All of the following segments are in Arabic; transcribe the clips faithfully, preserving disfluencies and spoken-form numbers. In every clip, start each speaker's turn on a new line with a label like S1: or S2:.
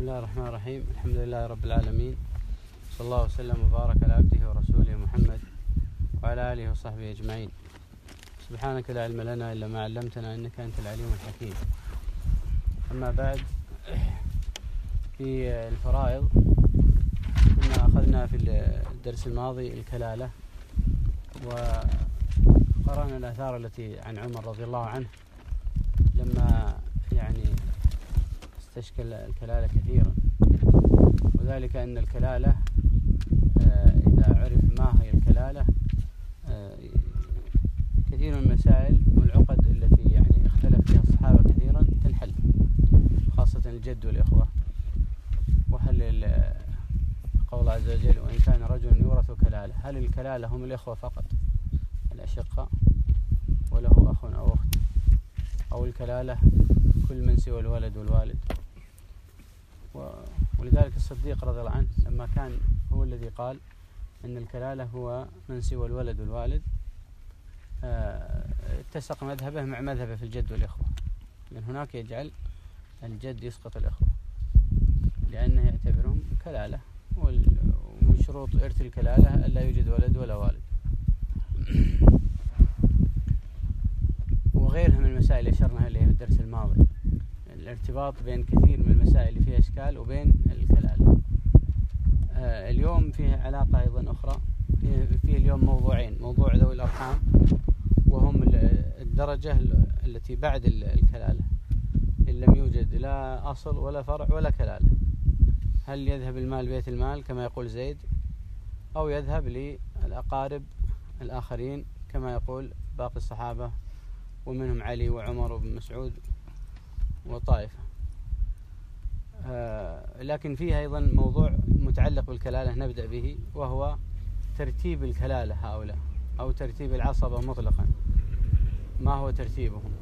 S1: الله الرحمن الرحيم. الحمد لله رب العالمين، صلى الله وسلم وبارك على عبده ورسوله محمد وعلى آله وصحبه أجمعين. سبحانك لا علم لنا إلا ما علمتنا إنك أنت العليم الحكيم. أما بعد، في الفرائض كنا أخذنا في الدرس الماضي الكلالة، وقرأنا الآثار التي عن عمر رضي الله عنه لما يعني استشكل الكلالة كثيرا، وذلك أن الكلالة إذا عرف ما هي الكلالة كثير من المسائل والعقد التي يعني اختلف فيها الصحابة كثيرا تنحل، خاصة الجد والإخوة. وهل قول عز وجل: وإن كان رجل يورث كلالة، هل الكلالة هم الإخوة فقط الأشقاء وله أخ أو أخت، أو الكلالة كل من سوى الولد والوالد؟ ولذلك الصديق رضي الله عنه لما كان هو الذي قال أن الكلالة هو من سوى الولد والوالد، اتسق مذهبه مع مذهبه في الجد والإخوة، لأن هناك يجعل الجد يسقط الإخوة لأنه يعتبرهم كلالة، ومن شروط إرث الكلالة ألا يوجد ولد ولا والد. وغيرها من المسائل أشرنا إليها في الدرس الماضي، الارتباط بين كثير من المسائل اللي فيها إشكال وبين الكلالة. آه اليوم فيه علاقة أيضا أخرى، فيه, فيه اليوم موضوعين: موضوع ذوي الأرحام، وهم الدرجة التي بعد الكلالة إن لم يوجد لا أصل ولا فرع ولا كلالة. هل يذهب المال بيت المال كما يقول زيد، أو يذهب للأقارب الآخرين كما يقول باقي الصحابة، ومنهم علي وعمر وابن مسعود وطائفة. آه لكن فيه أيضا موضوع متعلق بالكلالة نبدأ به، وهو ترتيب الكلالة هؤلاء، أو ترتيب العصبة مطلقا. ما هو ترتيبهم؟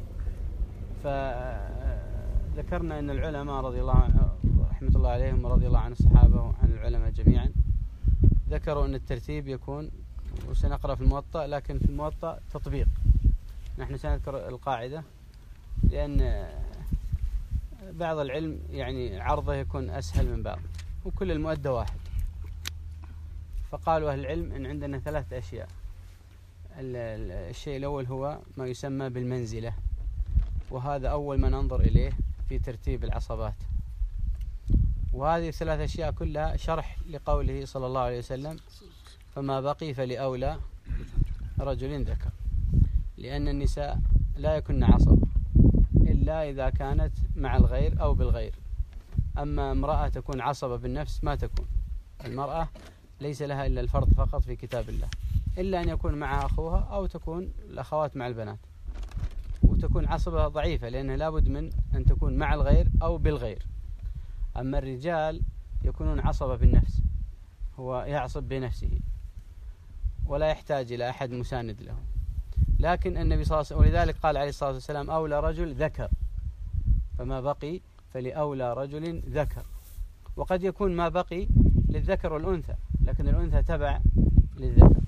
S1: فذكرنا أن العلماء رضي الله عنهم رحمة الله عليهم ورضي الله عن الصحابة وعن العلماء جميعا ذكروا أن الترتيب يكون، وسنقرأ في الموطأ، لكن في الموطأ تطبيق. نحن سنذكر القاعدة لأن بعض العلم يعني عرضه يكون أسهل من بعض، وكل المؤدى واحد. فقالوا أهل العلم إن عندنا ثلاثة أشياء. الشيء الأول هو ما يسمى بالمنزلة، وهذا أول ما ننظر إليه في ترتيب العصبات. وهذه الثلاث أشياء كلها شرح لقوله صلى الله عليه وسلم: فما بقي فلأولى رجل ذكر. لأن النساء لا يكن عصبة إلا إذا كانت مع الغير أو بالغير. أما امرأة تكون عصبة بالنفس ما تكون. المرأة ليس لها إلا الفرض فقط في كتاب الله، إلا أن يكون معها أخوها، أو تكون الأخوات مع البنات، وتكون عصبة ضعيفة لأنها لابد من أن تكون مع الغير أو بالغير. أما الرجال يكونون عصبة بالنفس، هو يعصب بنفسه ولا يحتاج إلى أحد مساند له. لكن النبي صلى الله عليه وسلم، ولذلك قال عليه الصلاة والسلام: أولى رجل ذكر، فما بقي فلأولى رجل ذكر. وقد يكون ما بقي للذكر والأنثى، لكن الأنثى تبع للذكر.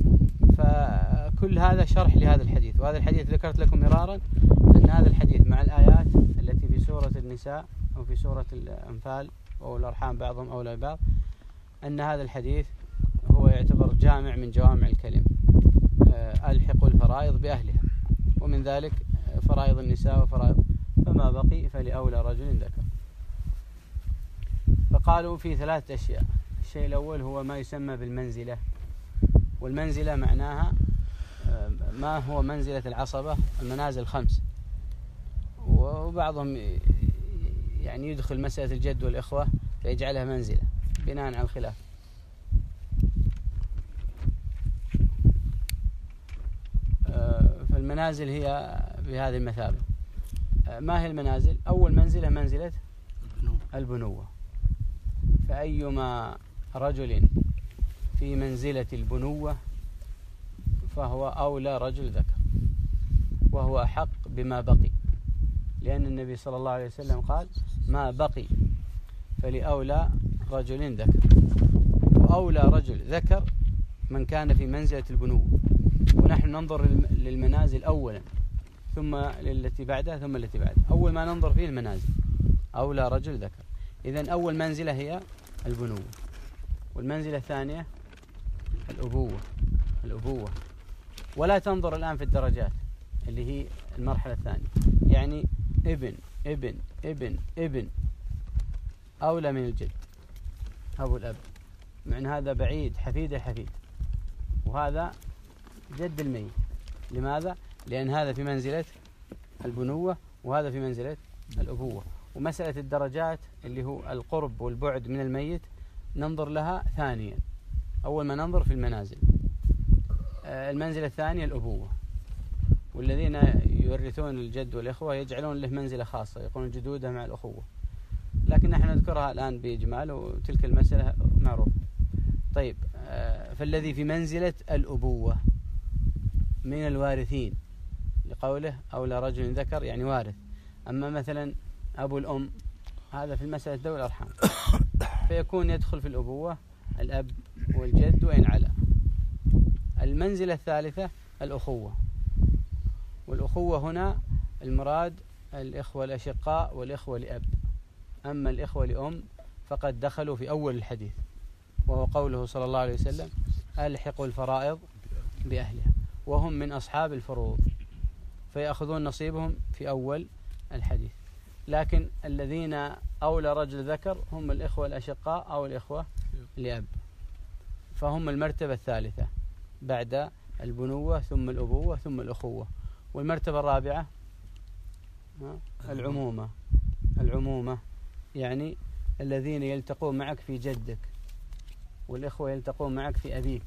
S1: فكل هذا شرح لهذا الحديث. وهذا الحديث ذكرت لكم مرارا أن هذا الحديث مع الآيات التي في سورة النساء أو في سورة الأنفال وأولى الأرحام بعضهم أولى ببعض، أن هذا الحديث هو يعتبر جامع من جوامع الكلم: ألحقوا الفرائض بأهلها، ومن ذلك فرائض النساء وفرائض فما بقي فلأولى رجل ذكر. فقالوا في ثلاثة أشياء. الشيء الأول هو ما يسمى بالمنزلة، والمنزلة معناها ما هو منزلة العصبة. المنازل خمس، وبعضهم يعني يدخل مسألة الجد والإخوة فيجعلها منزلة بناء على الخلاف. فالمنازل هي بهذه المثابة. ما هي المنازل؟ أول منزلة منزلة البنوة، فأيما رجل في منزلة البنوة فهو أولى رجل ذكر، وهو أحق بما بقي، لأن النبي صلى الله عليه وسلم قال: ما بقي فلأولى رجل ذكر. وأولى رجل ذكر من كان في منزلة البنوة. ونحن ننظر للمنازل أولا، ثم للتي بعدها، ثم التي بعدها. أول ما ننظر فيه المنازل أولى رجل ذكر، إذن أول منزلة هي البنوة، والمنزلة الثانية الأبوة الأبوة ولا تنظر الآن في الدرجات اللي هي المرحلة الثانية، يعني ابن ابن ابن ابن أولى من الجد أبو الأب، مع هذا بعيد حفيد الحفيد، وهذا جد الميت. لماذا؟ لأن هذا في منزلة البنوة وهذا في منزلة الأبوة. ومسألة الدرجات اللي هو القرب والبعد من الميت ننظر لها ثانيا، أول ما ننظر في المنازل. المنزلة الثانية الأبوة، والذين يورثون الجد والإخوة يجعلون له منزلة خاصة، يقولون جدودة مع الأخوة، لكن نحن نذكرها الآن بإجمال وتلك المسألة معروفة. طيب، فالذي في منزلة الأبوة من الوارثين لقوله أولى رجل ذكر، يعني وارث. أما مثلا أبو الأم هذا في المسألة ذوي الأرحام، فيكون يدخل في الأبوة الأب والجد وإن علا. المنزلة الثالثة الأخوة، والأخوة هنا المراد الإخوة الأشقاء والإخوة لأب. أما الإخوة لأم فقد دخلوا في أول الحديث، وهو قوله صلى الله عليه وسلم ألحقوا الفرائض بأهلها، وهم من أصحاب الفروض، فيأخذون نصيبهم في أول الحديث. لكن الذين أولى رجل ذكر هم الإخوة الأشقاء أو الإخوة لأب، فهم المرتبة الثالثة بعد البنوة ثم الأبوة ثم الأخوة. والمرتبة الرابعة العمومة العمومة يعني الذين يلتقون معك في جدك، والإخوة يلتقون معك في أبيك،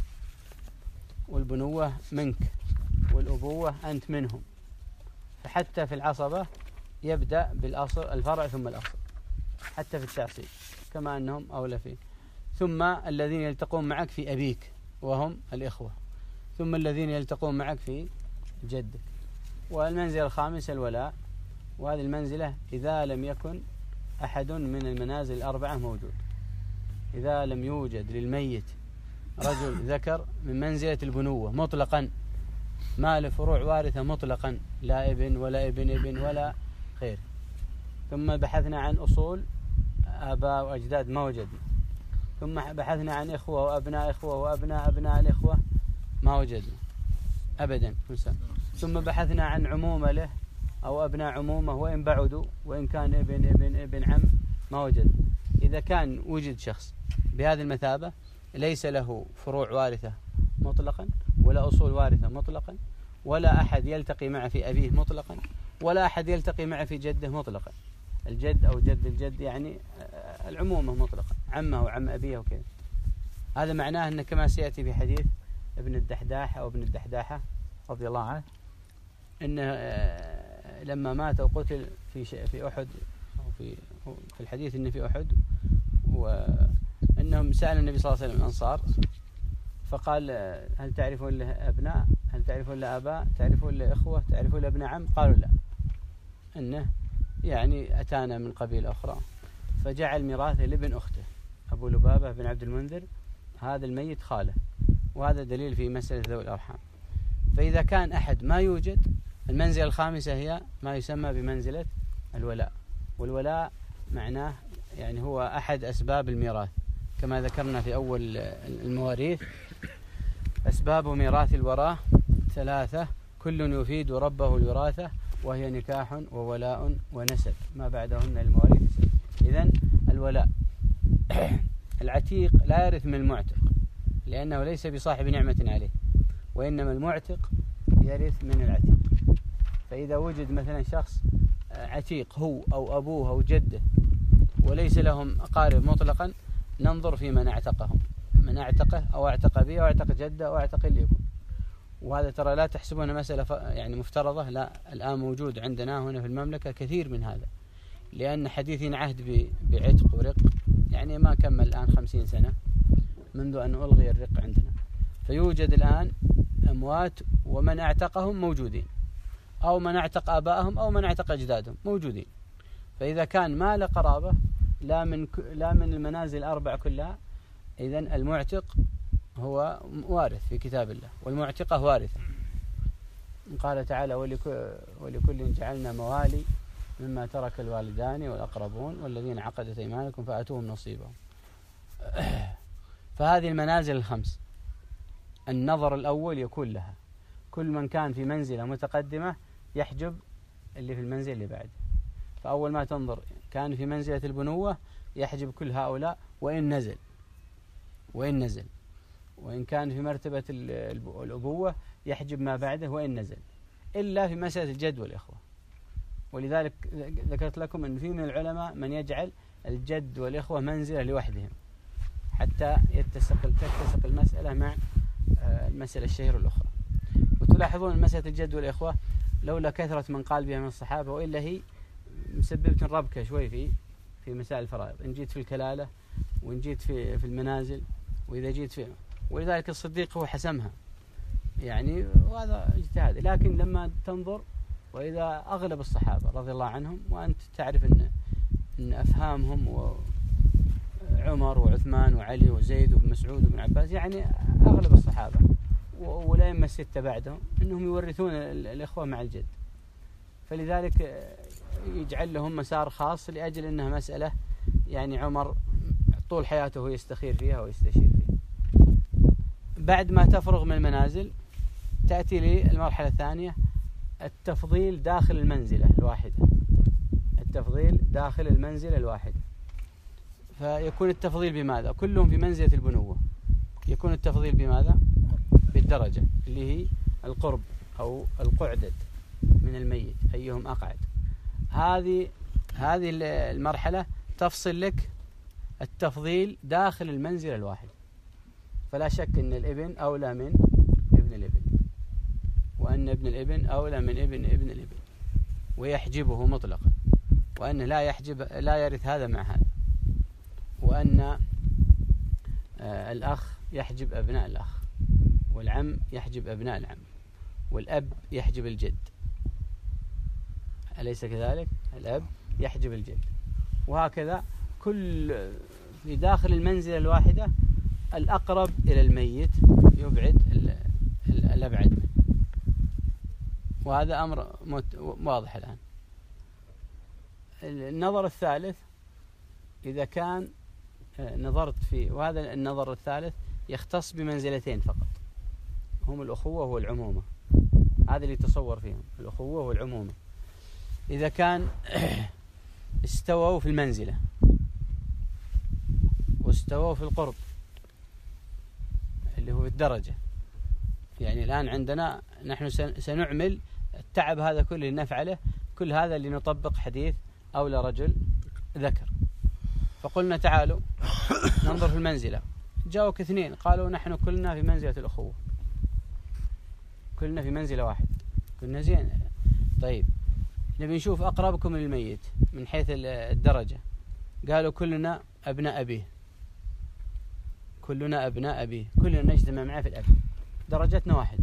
S1: والبنوة منك، والأبوة أنت منهم. فحتى في العصبة يبدأ بالأصل الفرع ثم الأصل، حتى في التعصيب كما أنهم أولى فيه. ثم الذين يلتقون معك في أبيك وهم الإخوة، ثم الذين يلتقون معك في جدك. والمنزلة الخامسة الولاء، وهذه المنزلة إذا لم يكن أحد من المنازل الأربعة موجود، إذا لم يوجد للميت رجل ذكر من منزلة البنوة مطلقا، ما لفروع وارثة مطلقا، لا ابن ولا ابن ابن ولا خير. ثم بحثنا عن أصول آباء وأجداد ما وجدنا، ثم بحثنا عن إخوة وأبناء إخوة وأبناء أبناء الإخوة ما وجدنا أبدا. ثم بحثنا عن عمومة له أو أبناء عمومة وإن بعدوا، وإن كان ابن ابن ابن عم ما وجدنا. إذا كان وجد شخص بهذه المثابة ليس له فروع وارثة مطلقا، ولا أصول وارثة مطلقا، ولا أحد يلتقي معه في أبيه مطلقا، ولا أحد يلتقي معه في جده مطلقا، الجد أو جد الجد يعني العمومة مطلقا، عمه وعم أبيه وكذا. هذا معناه أنه كما سيأتي في حديث ابن الدحداح أو ابن الدحداحة رضي الله عنه، إنه لما مات وقتل في في أحد، أو في في الحديث إنه في أحد، وأنهم سأل النبي صلى الله عليه وسلم الأنصار فقال هل تعرفون له أبناء؟ هل تعرفون له آباء؟ تعرفون له إخوة؟ تعرفون له ابن عم؟ قالوا لا، إنه يعني أتانا من قبيلة أخرى. فجعل ميراثه لابن أخته أبو لبابة بن عبد المنذر، هذا الميت خاله، وهذا دليل في مسألة ذوي الأرحام. فإذا كان أحد ما يوجد، المنزلة الخامسة هي ما يسمى بمنزلة الولاء. والولاء معناه يعني هو أحد أسباب الميراث، كما ذكرنا في أول المواريث أسباب ميراث الوراث ثلاثة كل يفيد ربه الوراثة، وهي نكاح وولاء ونسب، ما بعدهن المواريث. إذن الولاء العتيق لا يرث من المعتق لأنه ليس بصاحب نعمة عليه، وإنما المعتق يرث من العتيق. فإذا وجد مثلا شخص عتيق هو أو أبوه أو جده وليس لهم أقارب مطلقا، ننظر في من اعتقهم، من اعتقه أو اعتق أبيه أو اعتق جده أو اعتق اللي يكون. وهذا ترى لا تحسبونه مسألة يعني مفترضة، لا، الآن موجود عندنا هنا في المملكة كثير من هذا، لأن حديث عهد بعتق ورق يعني ما كمل الآن خمسين سنة منذ أن ألغي الرق عندنا. فيوجد الآن أموات ومن اعتقهم موجودين، أو من اعتق آبائهم أو من اعتق أجدادهم موجودين. فإذا كان ما له قرابة لا من لا من المنازل الأربع كلها، إذن المعتق هو وارث في كتاب الله، والمعتقة وارثة. قال تعالى ولكل جعلنا موالي مما ترك الوالدان والأقربون والذين عقدت أيمانكم فآتوهم نصيبهم. فهذه المنازل الخمس النظر الأول يكون لها، كل من كان في منزلة متقدمة يحجب اللي في المنزل اللي بعد. فأول ما تنظر كان في منزلة البنوة يحجب كل هؤلاء وإن نزل وإن نزل وإن كان في مرتبة الأبوة يحجب ما بعده وإن نزل، إلا في مسألة الجد والإخوة. ولذلك ذكرت لكم أن في من العلماء من يجعل الجد والإخوة منزلة لوحدهم حتى يتسق تتسق المسألة مع المسألة الشهيرة الأخرى. وتلاحظون مسألة الجد والإخوة لولا كثرة من قال بها من الصحابة وإلا هي مسببة ربكة شوي في في مسائل الفرائض، إن جيت في الكلالة وإن جيت في في المنازل وإذا جيت في، ولذلك الصديق هو حسمها يعني، وهذا اجتهاد. لكن لما تنظر وإذا أغلب الصحابة رضي الله عنهم، وأنت تعرف أن أن أفهامهم وعمر وعثمان وعلي وزيد وابن مسعود وابن عباس يعني أغلب الصحابة والأئمة الستة بعدهم أنهم يورثون الإخوة مع الجد، فلذلك يجعل لهم مسار خاص لأجل أنها مسألة يعني عمر طول حياته يستخير فيها ويستشير فيها. بعد ما تفرغ من المنازل تأتي للمرحلة الثانية، التفضيل داخل المنزلة الواحدة. التفضيل داخل المنزلة الواحدة، فيكون التفضيل بماذا؟ كلهم في منزلة البنوة، يكون التفضيل بماذا؟ بالدرجة اللي هي القرب أو القعدد من الميت، أيهم أقعد. هذه هذه المرحلة تفصل لك التفضيل داخل المنزلة الواحدة. فلا شك أن الابن أولى من ابن الابن، وأن ابن الابن أولى من ابن ابن الابن، ويحجبه مطلقا، وأن لا يحجب لا يرث هذا مع هذا، وأن آه الأخ يحجب أبناء الأخ، والعم يحجب أبناء العم، والأب يحجب الجد، أليس كذلك؟ الأب يحجب الجد، وهكذا كل في داخل المنزلة الواحدة الأقرب إلى الميت يبعد الأبعد منه. وهذا أمر واضح الآن. النظر الثالث إذا كان نظرت في، وهذا النظر الثالث يختص بمنزلتين فقط، هم الأخوة والعمومة. هذا اللي يتصور فيهم الأخوة والعمومة. إذا كان استووا في المنزلة واستووا في القرب اللي هو الدرجة، يعني الآن عندنا نحن سنعمل التعب هذا كله لنفعله، كل هذا اللي نطبق حديث أولى رجل ذكر. فقلنا تعالوا ننظر في المنزلة، جاءوك اثنين قالوا نحن كلنا في منزلة الأخوة، كلنا في منزلة واحد، كلنا زين. طيب نبي نشوف أقربكم للميت من حيث الدرجة، قالوا كلنا أبناء أبيه، كلنا أبناء أبيه، كلنا نجتمع معه في الأب، درجتنا واحد.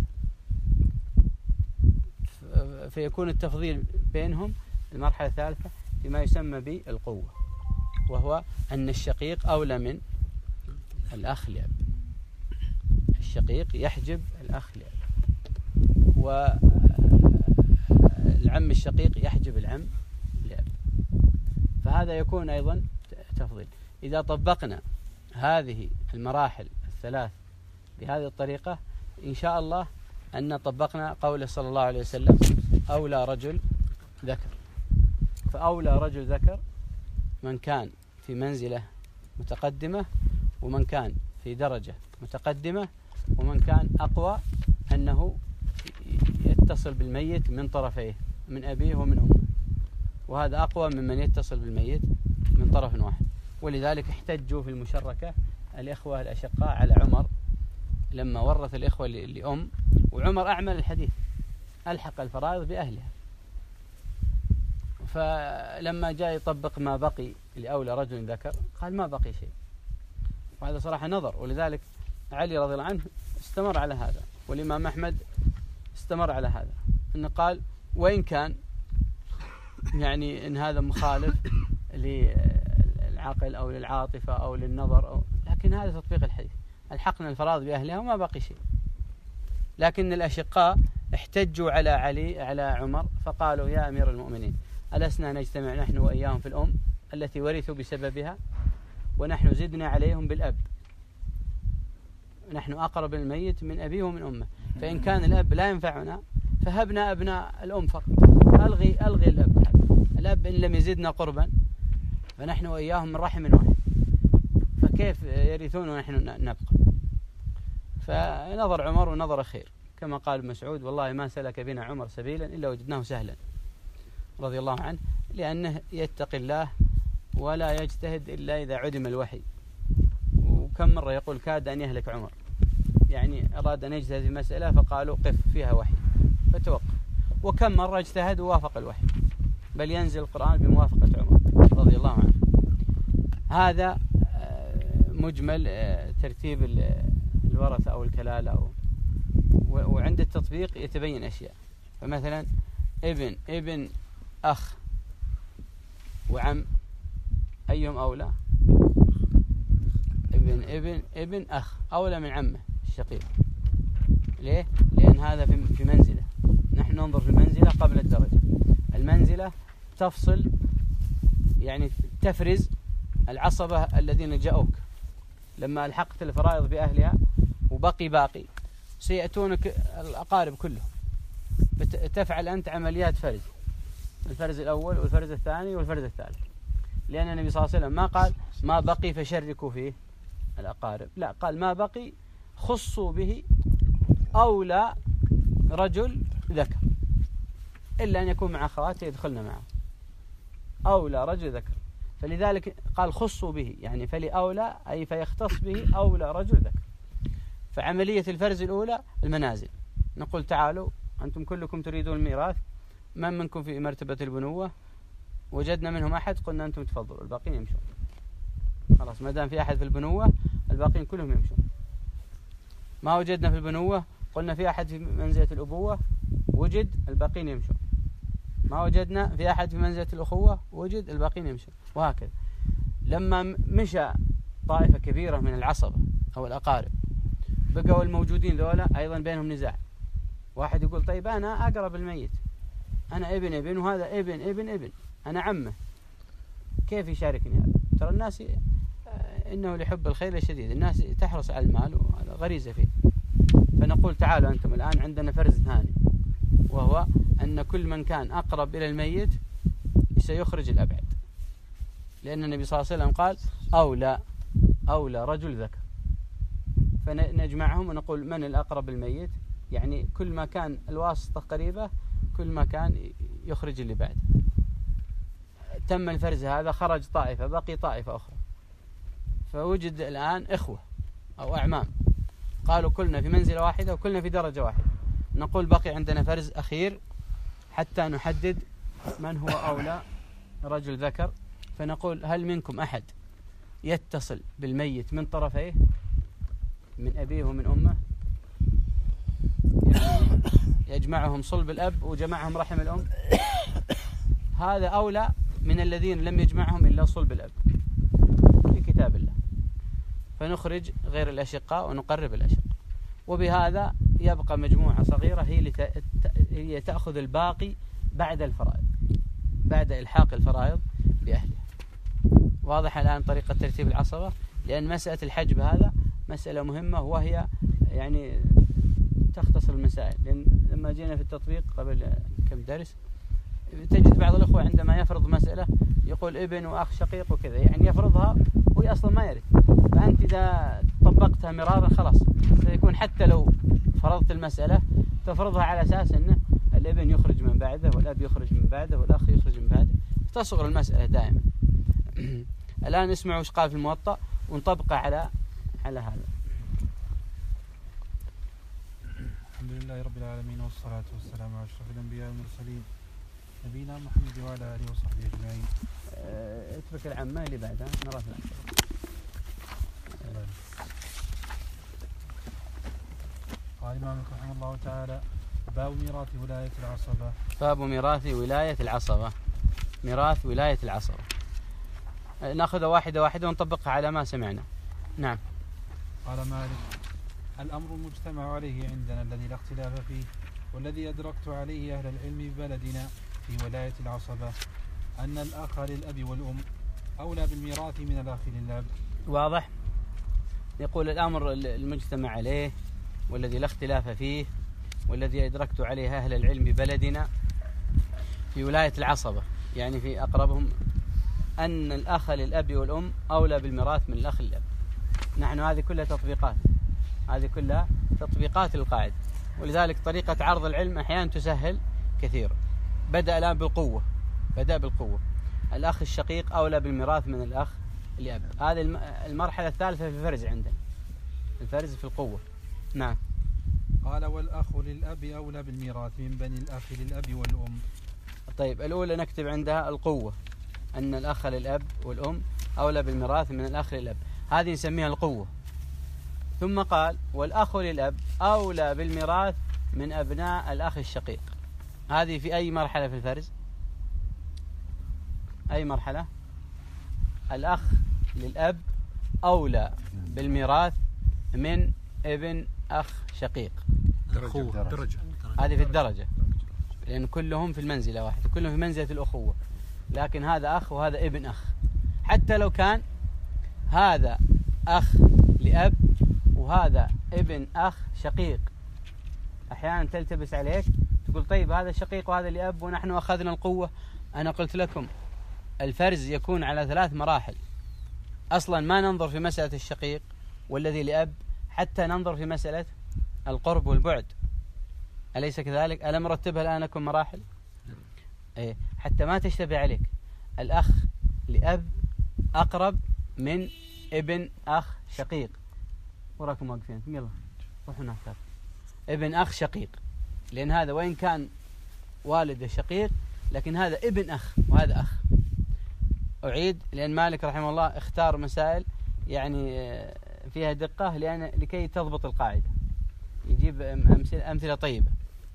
S1: فيكون التفضيل بينهم المرحلة الثالثة بما يسمى بالقوة، وهو أن الشقيق أولى من الأخ لأب، الشقيق يحجب الأخ لأب، والعم الشقيق يحجب العم لأب. فهذا يكون أيضا تفضيل. إذا طبقنا هذه المراحل الثلاث بهذه الطريقة إن شاء الله أن طبقنا قوله صلى الله عليه وسلم أولى رجل ذكر. فأولى رجل ذكر من كان في منزلة متقدمة، ومن كان في درجة متقدمة، ومن كان أقوى أنه يتصل بالميت من طرفيه، من أبيه ومن أمه، وهذا أقوى ممن يتصل بالميت من طرف واحد. ولذلك احتجوا في المشركة الإخوة الأشقاء على عمر لما ورث الإخوة لأم، وعمر أعمل الحديث، ألحق الفرائض بأهلها. فلما جاء يطبق ما بقي لأولى رجل ذكر قال ما بقي شيء، وهذا صراحة نظر. ولذلك علي رضي الله عنه استمر على هذا، والإمام أحمد استمر على هذا، أنه قال وإن كان يعني إن هذا مخالف للعقل أو للعاطفة أو للنظر أو، لكن هذا تطبيق الحديث، الحقنا الفرائض بأهلها وما بقي شيء. لكن الأشقاء احتجوا على علي على عمر فقالوا يا أمير المؤمنين ألسنا نجتمع نحن وإياهم في الأم التي ورثوا بسببها، ونحن زدنا عليهم بالأب، نحن أقرب الميت من أبيه ومن أمه، فإن كان الأب لا ينفعنا فهبنا أبناء الأم فقط، ألغي, ألغي الأب هذا. الأب إن لم يزدنا قربا فنحن وإياهم من رحم واحد، فكيف يرثون ونحن نبقى؟ فنظر عمر ونظر خير، كما قال مسعود: والله ما سلك بنا عمر سبيلا إلا وجدناه سهلا، رضي الله عنه، لأنه يتقي الله ولا يجتهد إلا إذا عدم الوحي. وكم مرة يقول: كاد أن يهلك عمر، يعني أراد أن يجتهد في مسألة فقالوا: قف فيها وحي، فتوقف. وكم مرة اجتهد ووافق الوحي، بل ينزل القرآن بموافقة عمر رضي الله عنه. هذا مجمل ترتيب الورثة أو الكلالة، وعند التطبيق يتبين أشياء. فمثلا ابن ابن أخ وعم، أيهم أولى؟ ابن ابن ابن أخ أولى من عمه الشقيق. ليه؟ لأن هذا في منزلة، نحن ننظر في المنزلة قبل الدرجة. المنزلة تفصل، يعني تفرز العصبة الذين جاءوك لما ألحقت الفرائض بأهلها وبقي باقي، سيأتونك الأقارب كلهم، تفعل أنت عمليات فرز، الفرز الأول والفرز الثاني والفرز الثالث، لأن النبي صلى الله عليه وسلم ما قال ما بقي فشركوا فيه الأقارب، لا، قال ما بقي خصوا به أولى رجل ذكر، إلا أن يكون مع أخواته يدخلن معه، أولى رجل ذكر. فلذلك قال خصوا به، يعني فلأولى أي فيختص به أولى رجل ذكر. فعملية الفرز الأولى المنازل، نقول: تعالوا أنتم كلكم تريدون الميراث، من منكم في مرتبة البنوة؟ وجدنا منهم أحد، قلنا أنتم تفضلوا، الباقين يمشون. خلاص، ما دام في أحد في البنوة الباقين كلهم يمشون. ما وجدنا في البنوة، قلنا في أحد في منزلة الأبوة، وجد، الباقين يمشون. ما وجدنا في أحد في منزلة الأخوة، وجد، الباقين يمشون، وهكذا. لما مشى طائفة كبيرة من العصبة أو الأقارب، بقوا الموجودين ذولا أيضا بينهم نزاع. واحد يقول: طيب أنا أقرب الميت، أنا ابن ابن وهذا ابن ابن ابن، أنا عمه، كيف يشاركني هذا؟ ترى الناس إنه لحب الخير شديد، الناس تحرص على المال وهذا غريزة فيه. فنقول: تعالوا أنتم الآن عندنا فرز ثاني، وهو أن كل من كان أقرب إلى الميت سيخرج الأبعد، لأن النبي صلى الله عليه وسلم قال: أولى أولى رجل ذكر. فنجمعهم ونقول: من الأقرب الميت؟ يعني كل ما كان الواسطة قريبة كل ما كان يخرج اللي بعد. تم الفرز هذا، خرج طائفة، بقي طائفة أخرى، فوجد الآن إخوة أو أعمام، قالوا كلنا في منزلة واحدة وكلنا في درجة واحدة. نقول: بقي عندنا فرز أخير حتى نحدد من هو أولى رجل ذكر. فنقول: هل منكم أحد يتصل بالميت من طرفيه، من أبيه ومن أمه، يعني يجمعهم صلب الأب وجمعهم رحم الأم؟ هذا أولى من الذين لم يجمعهم إلا صلب الأب في كتاب الله. فنخرج غير الأشقاء ونقرب الأشقاء، وبهذا يبقى مجموعة صغيرة هي هي تأخذ الباقي بعد الفرائض، بعد إلحاق الفرائض بأهلها. واضح الآن طريقة ترتيب العصبة؟ لأن مسألة الحجب هذا مسألة مهمة، وهي يعني تختصر المسائل. لأن لما جينا في التطبيق قبل كم درس، تجد بعض الأخوة عندما يفرض مسألة يقول ابن وأخ شقيق وكذا، يعني يفرضها وهي أصلا ما يرد. فأنت إذا طبقتها مرارا خلاص سيكون، حتى لو فرضت المسألة تفرضها على أساس أن الابن يخرج من بعده والأب يخرج من بعده والأخ يخرج من بعده، تصغر المسألة دائما. الآن اسمعوا وش قال في الموطأ ونطبقه على على هذا.
S2: الحمد لله رب العالمين، والصلاة والسلام على أشرف الأنبياء والمرسلين نبينا محمد وعلى آله وصحبه أجمعين.
S1: أه اترك العمة اللي بعدها نراها.
S2: قال الإمام رحمه الله تعالى: باب ميراث ولاية العصبة.
S1: باب ميراث ولاية العصبة. ميراث ولاية العصبة، نأخذ واحدة واحدة ونطبقها على ما سمعنا. نعم.
S2: قال مالك: الأمر المجتمع عليه عندنا الذي لا اختلاف فيه، والذي أدركت عليه أهل العلم ببلدنا في ولاية العصبة، أن الأخ للأب والأم أولى بالميراث من الأخ للأب.
S1: واضح؟ يقول الأمر المجتمع عليه والذي لا اختلاف فيه والذي أدركت عليه أهل العلم ببلدنا في ولاية العصبة، يعني في أقربهم، أن الأخ للأب والأم أولى بالميراث من الأخ للأب. نحن هذه كلها تطبيقات، هذه كلها تطبيقات للقاعدة، ولذلك طريقة عرض العلم أحيانا تسهل كثيرا. بدأ الآن بالقوة، بدأ بالقوة. الأخ الشقيق أولى بالميراث من الأخ لأب. هذه المرحلة الثالثة في الفرز عندنا، الفرز في القوة. نعم.
S2: قال والأخ للأب أولى بالميراث من بني الأخ للأب والأم.
S1: طيب الأولى نكتب عندها القوة، أن الأخ للأب والأم أولى بالميراث من الأخ للأب، هذه نسميها القوة. ثم قال والأخ للأب أولى بالميراث من أبناء الأخ الشقيق. هذه في أي مرحلة في الفرز؟ أي مرحلة؟ الأخ للأب أولى بالميراث من ابن أخ شقيق.
S2: درجة. درجة.
S1: هذه في الدرجة، لأن كلهم في المنزلة واحدة، كلهم في منزلة الأخوة، لكن هذا أخ وهذا ابن أخ. حتى لو كان هذا أخ لأب وهذا ابن أخ شقيق، أحيانا تلتبس عليك تقول طيب هذا شقيق وهذا لأب ونحن أخذنا القوة. أنا قلت لكم الفرز يكون على ثلاث مراحل. أصلا ما ننظر في مسألة الشقيق والذي لأب حتى ننظر في مسألة القرب والبعد، أليس كذلك؟ ألم مرتبها الآن لكم مراحل؟ إيه، حتى ما تشتبه عليك. الأخ لأب أقرب من ابن أخ شقيق. وراكم واقفين، يلا روحوا هناك. ابن أخ شقيق، لأن هذا وإن كان والده شقيق لكن هذا ابن أخ وهذا أخ. أعيد، لأن مالك رحمه الله اختار مسائل يعني فيها دقة لأن لكي تضبط القاعدة، يجيب أمثلة, أمثلة طيبة.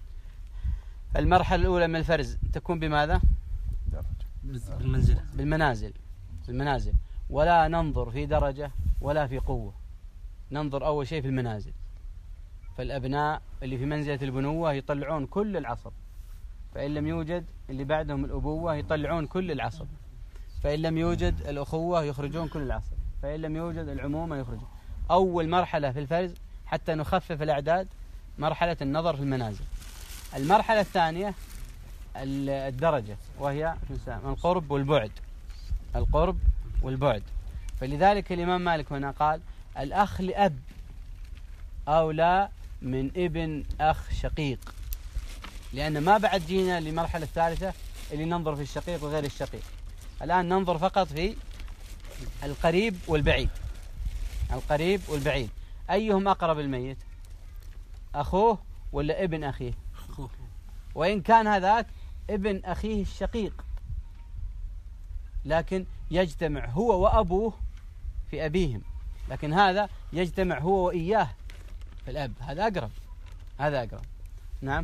S1: المرحلة الأولى من الفرز تكون بماذا؟
S3: بالمنزلة،
S1: بالمنازل، بالمنازل. ولا ننظر في درجة ولا في قوة، ننظر أول شيء في المنازل. فالأبناء اللي في منزلة البنوة يطلعون كل العصب، فإن لم يوجد اللي بعدهم الأبوة يطلعون كل العصب، فإن لم يوجد الأخوة يخرجون كل العصب، فإن لم يوجد العمومة يخرجون. أول مرحلة في الفرز حتى نخفف الأعداد مرحلة النظر في المنازل. المرحلة الثانية الدرجة، وهي القرب والبعد، القرب والبعد. فلذلك الإمام مالك هنا قال الأخ لأب أولى من ابن أخ شقيق، لأن ما بعد جينا للمرحلة الثالثة اللي ننظر في الشقيق وغير الشقيق. الآن ننظر فقط في القريب والبعيد، القريب والبعيد. أيهم أقرب الميت، أخوه ولا ابن أخيه؟
S3: أخوه.
S1: وإن كان هذاك ابن أخيه الشقيق، لكن يجتمع هو وأبوه في أبيهم، لكن هذا يجتمع هو وإياه في الأب، هذا أقرب، هذا أقرب. نعم.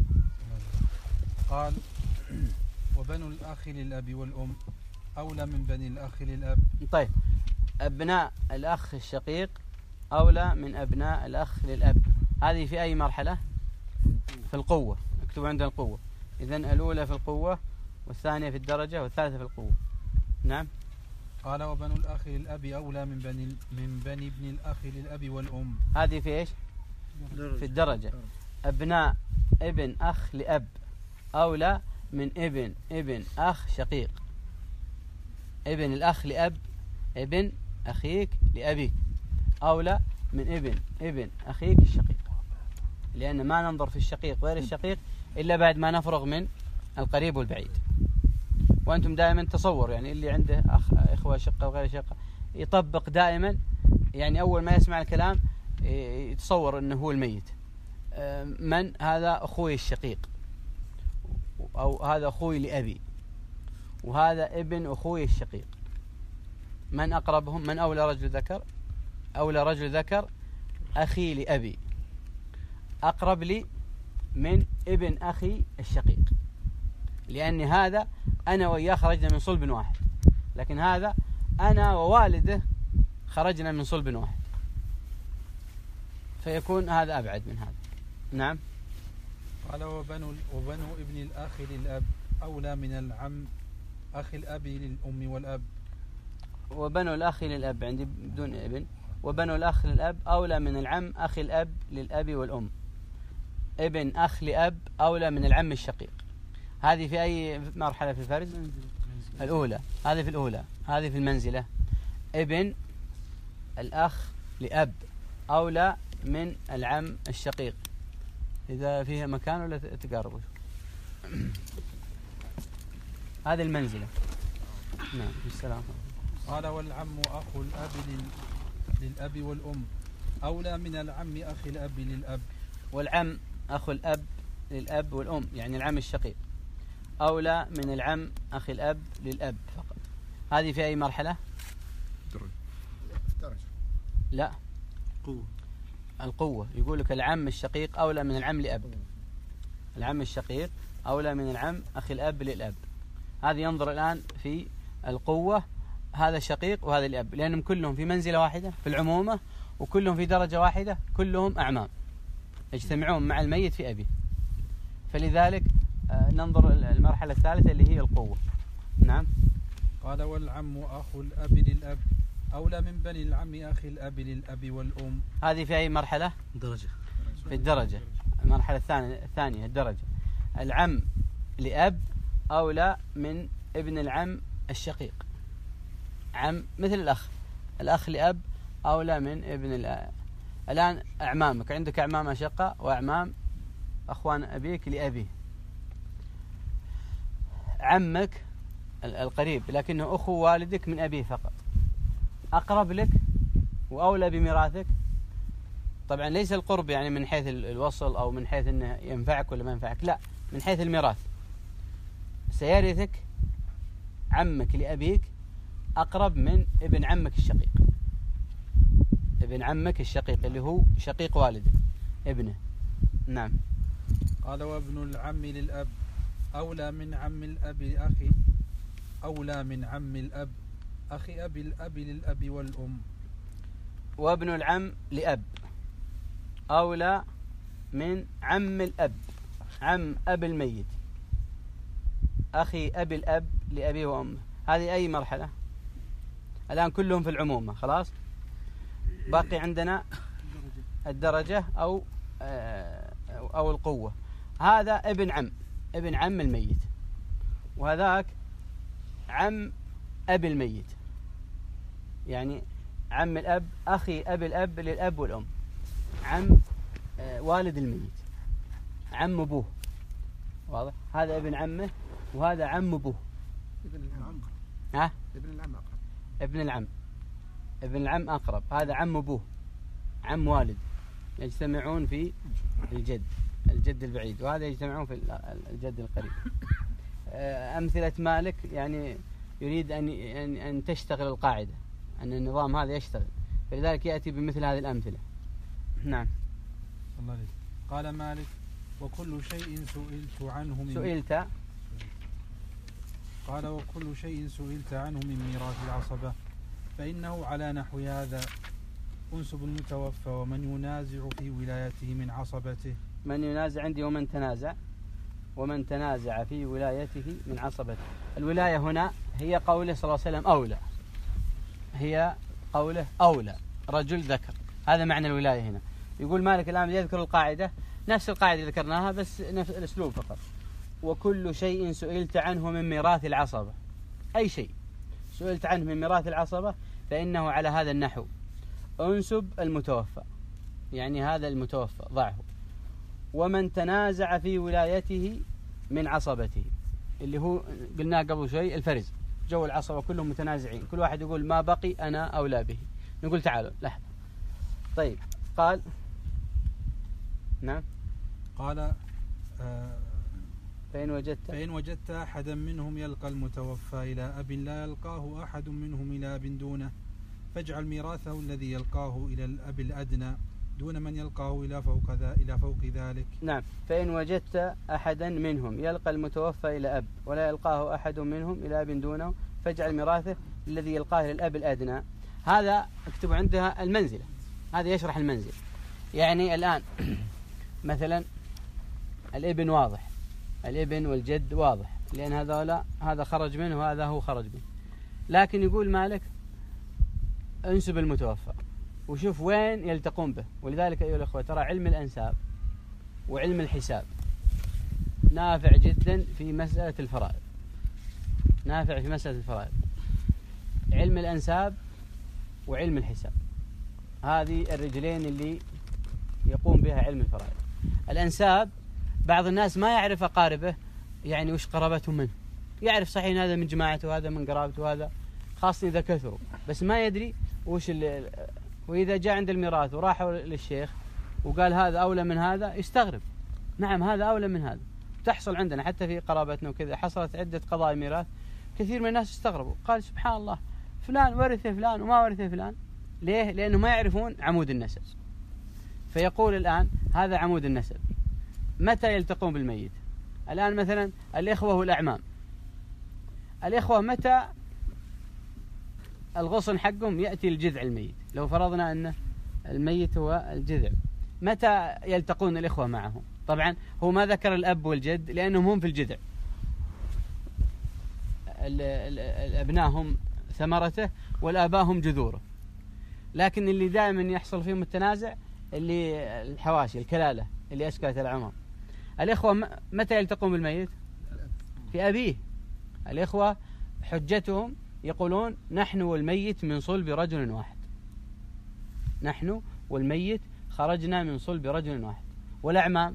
S2: قال وبنو الأخ للأب والأم أولى من بني الأخ للأب.
S1: طيب أبناء الأخ الشقيق أولى من أبناء الأخ للأب، هذه في أي مرحلة؟ في القوة، اكتب عندنا القوة. إذن الأولى في القوة والثانية في الدرجة والثالثة في القوة. نعم.
S2: قال وبنو الأخ للأب أولى من بني من بني ابن الأخ للأب والأم.
S1: هذه في إيش؟ في الدرجة. أبناء ابن أخ لأب أولى من ابن ابن أخ شقيق. ابن الأخ لأب، ابن أخيك لأبيك، أولى من ابن ابن أخيك الشقيق، لأن ما ننظر في الشقيق غير الشقيق إلا بعد ما نفرغ من القريب والبعيد. وأنتم دائما تصور، يعني اللي عنده أخ إخوة شقة وغير شقة يطبق دائما، يعني أول ما يسمع الكلام يتصور أنه هو الميت. من هذا؟ أخوي الشقيق، أو هذا أخوي لأبي، وهذا ابن أخوي الشقيق. من أقربهم؟ من أولى رجل ذكر؟ أولى رجل ذكر أخي لأبي، أقرب لي من ابن أخي الشقيق، لأن هذا أنا وإياه خرجنا من صلب واحد، لكن هذا أنا ووالده خرجنا من صلب واحد، فيكون هذا أبعد من هذا. نعم.
S2: قال وبنو, وبنو ابن الأخ للأب أولى من العم أخي الأب للأم والأب.
S1: وبنو الأخ للأب عندي بدون ابن. وبنو الأخ للأب أولى من العم أخي الأب للأب والأم. ابن أخ لأب أولى من العم الشقيق. هذه في أي مرحلة في الفرز؟ الأولى. هذه في الأولى. هذه في المنزلة. ابن الأخ لأب أولى من العم الشقيق. إذا فيها مكان ولا تقاربوا. هذه المنزلة. نعم. السلام.
S2: قال والعم أخو الأب للأب والأم أولى من العم أخي الأب للأب.
S1: والعم أخو الأب للأب والأم يعني العم الشقيق أولى من العم أخي الأب للأب فقط. هذه في أي مرحلة؟
S4: درجة.
S1: لا.
S3: قوة.
S1: القوة. يقول لك العم الشقيق أولى من العم لأب. العم الشقيق أولى من العم أخي الأب للأب. هذه ينظر الآن في القوة. هذا شقيق وهذا الأب لأنهم كلهم في منزلة واحدة في العمومة وكلهم في درجة واحدة كلهم أعمام يجتمعون مع الميت في أبيه. فلذلك ننظر المرحلة الثالثة اللي هي القوة. نعم.
S2: قال والعم أخو الأب للأب أولى من بني العم أخي الأب للأب والأم.
S1: هذه في أي مرحلة؟
S3: درجة.
S1: في الدرجة. المرحلة الثانية الثانية الدرجة. العم لأب أولى من ابن العم الشقيق. عم مثل الأخ. الأخ لأب أولى من ابن الأب. الآن أعمامك عندك أعمام أشقة وأعمام أخوان أبيك لأبيه. عمك القريب لكنه أخو والدك من أبيه فقط أقرب لك وأولى بميراثك. طبعا ليس القرب يعني من حيث الوصل أو من حيث أنه ينفعك ولا ما ينفعك، لا، من حيث الميراث. سيرثك عمك لأبيك أقرب من ابن عمك الشقيق. ابن عمك الشقيق اللي هو شقيق والدك ابنه. نعم.
S2: قال وابن العم للأب أولى من عم الأب أخي أولى من عم الأب أخي أبي الأب للأب والأم.
S1: وابن العم لأب أولى من عم الأب عم أب الميت أخي أبي الأب لأبيه وأمه. هذه أي مرحلة؟ الآن كلهم في العمومة خلاص. باقي عندنا الدرجة أو أو القوة. هذا ابن عم ابن عم الميت وهذاك عم أبي الميت يعني عم الأب أخي أبي الأب للأب والأم. عم والد الميت عم أبوه. واضح؟ هذا ابن عمه وهذا عم أبوه.
S4: ابن العم.
S1: ها؟
S4: ابن العم أقرب.
S1: ابن العم. ابن العم أقرب. هذا عم أبوه عم والد يجتمعون في الجد الجد البعيد وهذا يجتمعون في الجد القريب. أمثلة مالك يعني يريد أن أن تشتغل القاعدة أن النظام هذا يشتغل فلذلك يأتي بمثل هذه الأمثلة. نعم.
S2: الله عليك. قال مالك وكل شيء سئلت عنه من
S1: سئلت
S2: قال وكل شيء سئلت عنه من ميراث العصبة فإنه على نحو هذا أنسب المتوفى ومن ينازع في ولايته من عصبته.
S1: من ينازع عندي ومن تنازع ومن تنازع في ولايته من عصبته. الولاية هنا هي قوله صلى الله عليه وسلم أولى. هي قوله أولى رجل ذكر. هذا معنى الولاية هنا. يقول مالك الآن يذكر القاعدة نفس القاعدة اللي ذكرناها بس نفس الأسلوب فقط. وكل شيء سئلت عنه من ميراث العصبة أي شيء سئلت عنه من ميراث العصبة فإنه على هذا النحو أنسب المتوفى يعني هذا المتوفى ضعه ومن تنازع في ولايته من عصبته اللي هو قلنا قبل شوي الفرز جو العصبة كلهم متنازعين كل واحد يقول ما بقي أنا أولى به. نقول تعالوا لحظة. طيب قال نعم.
S2: قال آه
S1: فإن وجدت
S2: فإن وجدت أحدا منهم يلقى المتوفى إلى أب لا يلقاه أحد منهم إلى أب دونه فاجعل ميراثه الذي يلقاه إلى الأب الأدنى دون من يلقاه إلى فوق ذا إلى فوق ذلك.
S1: نعم. فإن وجدت أحدا منهم يلقى المتوفى إلى أب ولا يلقاه أحد منهم إلى أب دونه فاجعل ميراثه الذي يلقاه إلى الأب الأدنى. هذا اكتبوا عندها المنزلة. هذا يشرح المنزل. يعني الآن مثلا الابن واضح الابن والجد واضح لأن هذا هذا خرج منه وهذا هو خرج منه. لكن يقول مالك انسب المتوفى وشوف وين يلتقون به. ولذلك أيها الأخوة ترى علم الأنساب وعلم الحساب نافع جدا في مسألة الفرائض، نافع في مسألة الفرائض، علم الأنساب وعلم الحساب، هذه الرجلين اللي يقوم بها علم الفرائض. الأنساب بعض الناس ما يعرف أقاربه، يعني وش قرابتهم منه، يعرف صحيح هذا من جماعته وهذا من قرابته وهذا، خاصة إذا كثروا، بس ما يدري وش اللي. وإذا جاء عند الميراث وراحوا للشيخ وقال هذا أولى من هذا يستغرب، نعم هذا أولى من هذا. تحصل عندنا حتى في قرابتنا وكذا، حصلت عدة قضايا ميراث كثير من الناس استغربوا، قال سبحان الله فلان ورث فلان وما ورث فلان. ليه؟ لأنه ما يعرفون عمود النسب. فيقول الآن هذا عمود النسب، متى يلتقون بالميت؟ الآن مثلا الإخوة والأعمام، الإخوة متى الغصن حقهم يأتي الجذع الميت؟ لو فرضنا أن الميت هو الجذع، متى يلتقون الإخوة معه؟ طبعا هو ما ذكر الأب والجد لأنهم هم في الجذع، الأبناء هم ثمرته والآباء هم جذوره. لكن اللي دائما يحصل فيهم التنازع اللي الحواشي الكلالة اللي أشكلت العمام. الإخوة متى يلتقون بالميت؟ في أبيه. الإخوة حجتهم يقولون نحن والميت من صلب رجل واحد، نحن والميت خرجنا من صلب رجل واحد. والأعمام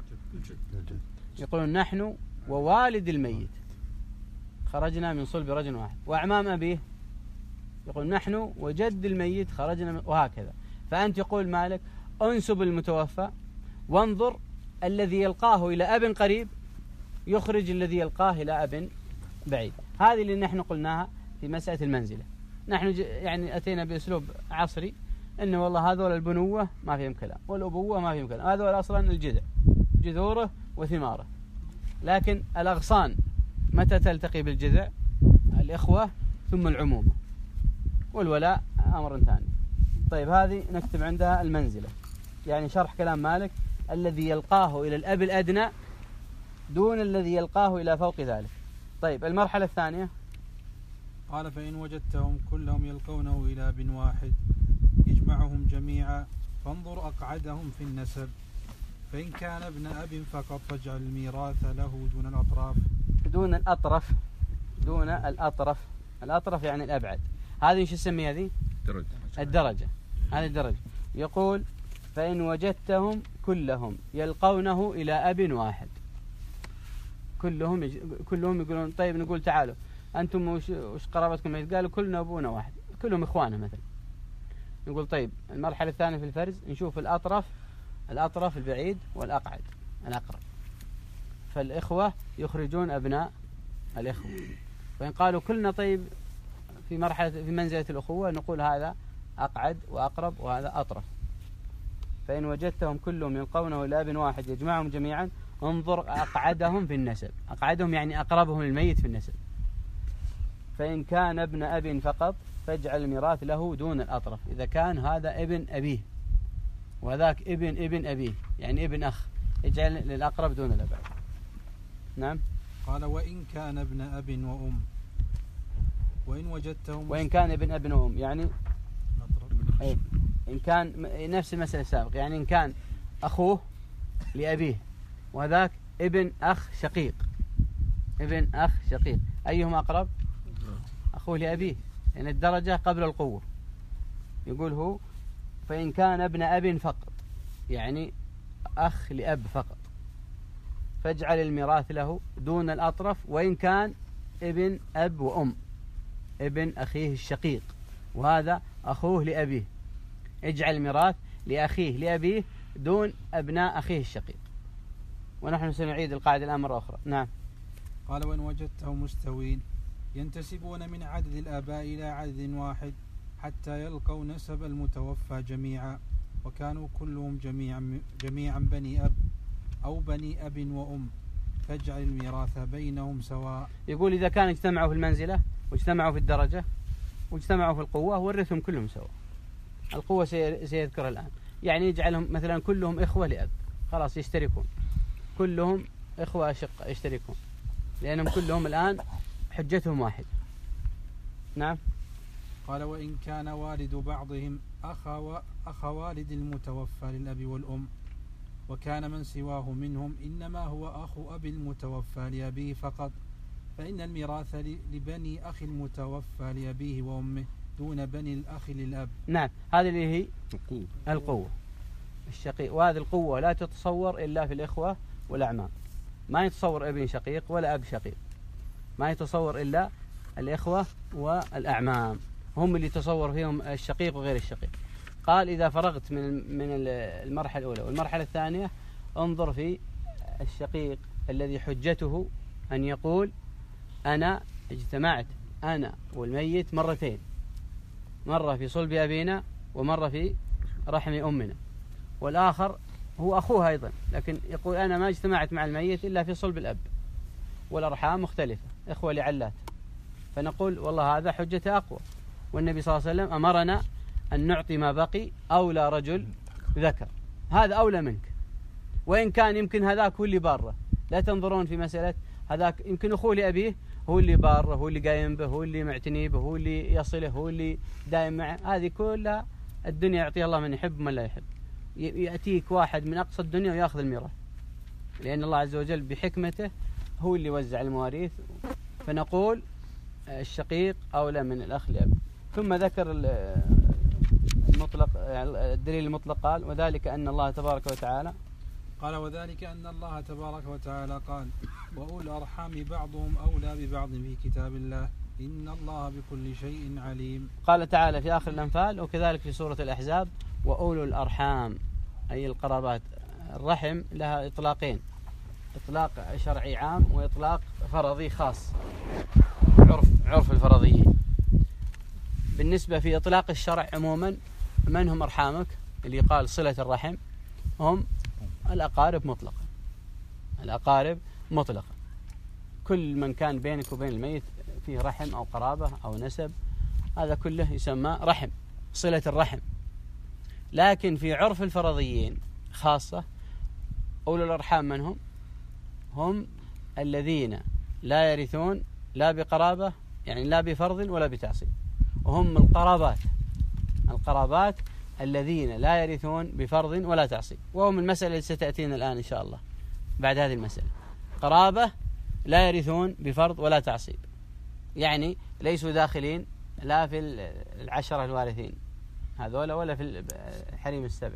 S1: يقولون نحن ووالد الميت خرجنا من صلب رجل واحد. وأعمام أبيه يقول نحن وجد الميت خرجنا من، وهكذا. فأنت يقول مالك انسب المتوفى وانظر الذي يلقاه إلى أب قريب يخرج الذي يلقاه إلى أب بعيد. هذه اللي نحن قلناها في مسألة المنزلة. نحن يعني أتينا بأسلوب عصري إنه والله هذول البنوة ما فيهم كلام والأبوة ما فيهم كلام، هذول أصلا الجذع جذوره وثماره. لكن الأغصان متى تلتقي بالجذع؟ الإخوة ثم العمومة، والولاء أمر ثاني. طيب هذه نكتب عندها المنزلة، يعني شرح كلام مالك الذي يلقاه إلى الأب الأدنى دون الذي يلقاه إلى فوق ذلك. طيب المرحلة الثانية
S2: قال فإن وجدتهم كلهم يلقونه إلى ابن واحد يجمعهم جميعا فانظر أقعدهم في النسب، فإن كان ابن أب فقط فاجعل الميراث له دون الأطراف.
S1: دون الأطرف، دون الأطرف، الأطرف يعني الأبعد. هذه شو اسمها هذه؟
S5: درجة.
S1: الدرجة، هذه الدرجة. يقول فإن وجدتهم كلهم يلقونه إلى أب واحد، كلهم يج... كلهم يقولون طيب نقول تعالوا أنتم وش, وش قرابتكم؟ قالوا كلنا أبونا واحد، كلهم إخوانه مثلا. نقول طيب المرحلة الثانية في الفرز نشوف الأطرف، الأطرف البعيد والأقعد الأقرب. فالإخوة يخرجون أبناء الإخوة. وإن قالوا كلنا طيب في مرحلة في منزلة الأخوة نقول هذا أقعد وأقرب وهذا أطرف. فإن وجدتهم كلهم يلقونه إلى أب واحد يجمعهم جميعا انظر أقعدهم في النسب، أقعدهم يعني أقربهم الميت في النسب. فإن كان ابن أب فقط فاجعل الميراث له دون الأطرف، إذا كان هذا ابن أبيه وذاك ابن ابن أبيه يعني ابن أخ، اجعل للأقرب دون الأبعد. نعم.
S2: قال وإن كان ابن أب وأم وإن وجدتهم
S1: وإن كان ابن أب وأم يعني أي إن كان نفس المسألة السابقة، يعني إن كان أخوه لأبيه وذاك ابن أخ شقيق، ابن أخ شقيق أيهما أقرب؟ أخوه لأبيه، يعني الدرجة قبل القوة. يقول هو فإن كان ابن أب فقط يعني أخ لأب فقط فاجعل الميراث له دون الأطرف، وإن كان ابن أب وأم ابن أخيه الشقيق وهذا أخوه لأبيه اجعل الميراث لأخيه لأبيه دون أبناء أخيه الشقيق. ونحن سنعيد القاعدة الآن مرة أخرى. نعم.
S2: قال وإن وجدتهم مستوين ينتسبون من عدد الآباء إلى عدد واحد حتى يلقوا نسب المتوفى جميعا وكانوا كلهم جميعا, جميعا بني أب أو بني أب وأم فاجعل الميراث بينهم سواء.
S1: يقول إذا كان اجتمعوا في المنزلة واجتمعوا في الدرجة واجتمعوا في القوة ورثهم كلهم سواء. القوة سيذكر الآن، يعني يجعلهم مثلا كلهم إخوة لأب خلاص يشتركون، كلهم إخوة أشقة يشتركون. لأنهم كلهم الآن حجتهم واحد. نعم.
S2: قال وإن كان والد بعضهم أخا أخ والد المتوفى للأب والأم، وكان من سواه منهم إنما هو أخو أبي المتوفى لأبيه فقط، فإن الميراث لبني أخي المتوفى لأبيه وأمه دون بني الأخ للأب.
S1: نعم، هذه اللي هي
S5: القوة
S1: القوة الشقيق، وهذه القوة لا تتصور إلا في الإخوة والأعمام. ما يتصور ابن شقيق ولا أب شقيق، ما يتصور إلا الإخوة والأعمام، هم اللي يتصور فيهم الشقيق وغير الشقيق. قال إذا فرغت من من المرحلة الأولى والمرحلة الثانية انظر في الشقيق الذي حجته أن يقول أنا اجتمعت أنا والميت مرتين، مرة في صلب أبينا ومرة في رحم أمنا، والآخر هو أخوها أيضا، لكن يقول أنا ما اجتمعت مع الميت إلا في صلب الأب، والأرحام مختلفة إخوة لعلات، فنقول والله هذا حجته أقوى. والنبي صلى الله عليه وسلم أمرنا أن نعطي ما بقي أولى رجل ذكر، هذا أولى منك، وإن كان يمكن هذاك هو اللي باره. لا تنظرون في مسألة هذاك يمكن أخوه لأبيه هو اللي باره، هو اللي قايم به، هو اللي معتني به، هو اللي يصله، هو اللي دائم معه. هذه كلها الدنيا يعطيها الله من يحب ومن لا يحب. يأتيك واحد من أقصى الدنيا ويأخذ الميراث، لأن الله عز وجل بحكمته هو اللي وزع المواريث. فنقول الشقيق أولى من الأخ لأب. ثم ذكر المطلق الدليل المطلق قال وذلك أن الله تبارك وتعالى
S2: قال وذلك أن الله تبارك وتعالى قال وأولي الأرحام بعضهم أولى ببعض في كتاب الله إن الله بكل شيء عليم.
S1: قال تعالى في آخر الأنفال وكذلك في سورة الأحزاب وأولو الأرحام أي القرابات. الرحم لها إطلاقين، إطلاق شرعي عام وإطلاق فرضي خاص، عرف عرف الفرضيين. بالنسبة في إطلاق الشرع عموما من هم أرحامك اللي قال صلة الرحم؟ هم الأقارب مطلقا، الأقارب مطلقا، كل من كان بينك وبين الميت فيه رحم أو قرابة أو نسب، هذا كله يسمى رحم، صلة الرحم. لكن في عرف الفرضيين خاصة أولو الأرحام من هم؟ هم الذين لا يرثون لا بقرابة يعني لا بفرض ولا بتعصيب، وهم القرابات القرابات الذين لا يرثون بفرض ولا تعصيب، وهم المسألة التي ستأتينا الآن إن شاء الله بعد هذه المسألة. قرابة لا يرثون بفرض ولا تعصيب، يعني ليسوا داخلين لا في العشرة الوارثين هذولا ولا في الحريم السبع.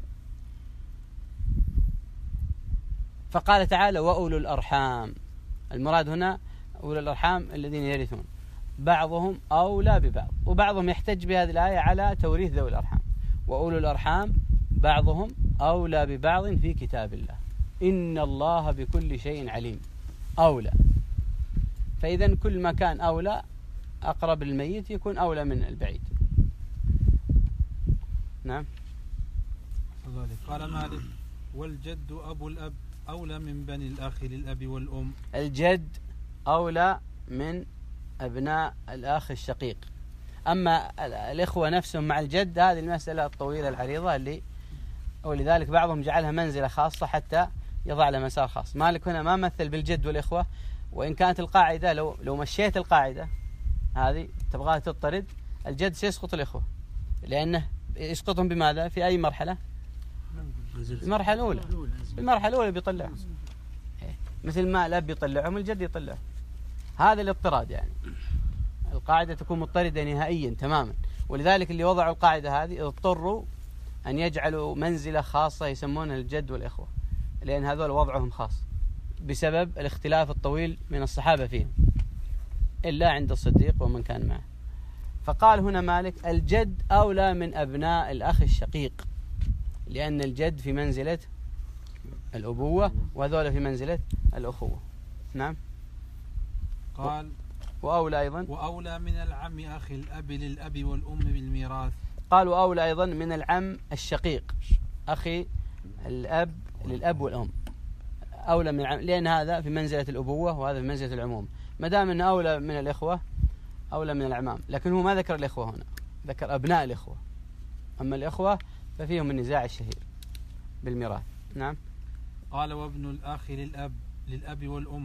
S1: فقال تعالى وأولو الأرحام، المراد هنا أولو الأرحام الذين يرثون، بعضهم أولى ببعض، وبعضهم يحتج بهذه الآية على توريث ذوي الأرحام. وأولو الأرحام بعضهم أولى ببعض في كتاب الله إن الله بكل شيء عليم. أولى، فإذا كل ما كان أولى أقرب للميت يكون أولى من البعيد. نعم.
S2: قال مالك والجد أبو الأب أولى من بني الأخ للأب والأم.
S1: الجد أولى من أبناء الأخ الشقيق. أما الإخوة نفسهم مع الجد هذه المسألة الطويلة العريضة اللي ولذلك بعضهم جعلها منزلة خاصة حتى يضع لها مسار خاص. مالك هنا ما مثل بالجد والإخوة، وإن كانت القاعدة لو لو مشيت القاعدة هذه تبغاها تضطرد الجد سيسقط الإخوة، لأنه يسقطهم بماذا؟ في أي مرحلة؟ المرحلة الأولى. المرحلة الأولى بيطلعهم مثل ما الأب يطلعهم الجد يطلعهم. هذا الاضطراد، يعني القاعدة تكون مضطردة نهائيا تماما، ولذلك اللي وضعوا القاعدة هذه اضطروا أن يجعلوا منزلة خاصة يسمونها الجد والإخوة، لأن هذول وضعهم خاص بسبب الاختلاف الطويل من الصحابة فيهم إلا عند الصديق ومن كان معه. فقال هنا مالك الجد أولى من أبناء الأخ الشقيق، لأن الجد في منزلة الأبوة وهذول في منزلة الأخوة. نعم.
S2: قال
S1: وأولى أيضا
S2: وأولى من العم أخي الأب للأب والأم بالميراث.
S1: قال وأولى أيضا من العم الشقيق أخي الأب للأب والأم، أولى من العم، لأن هذا في منزلة الأبوة وهذا في منزلة العموم. ما دام أنه أولى من الإخوة أولى من الأعمام، لكن هو ما ذكر الإخوة هنا، ذكر أبناء الإخوة. أما الإخوة ففيهم النزاع الشهير بالميراث. نعم.
S2: قال وابن الأخ للأب للأب والأم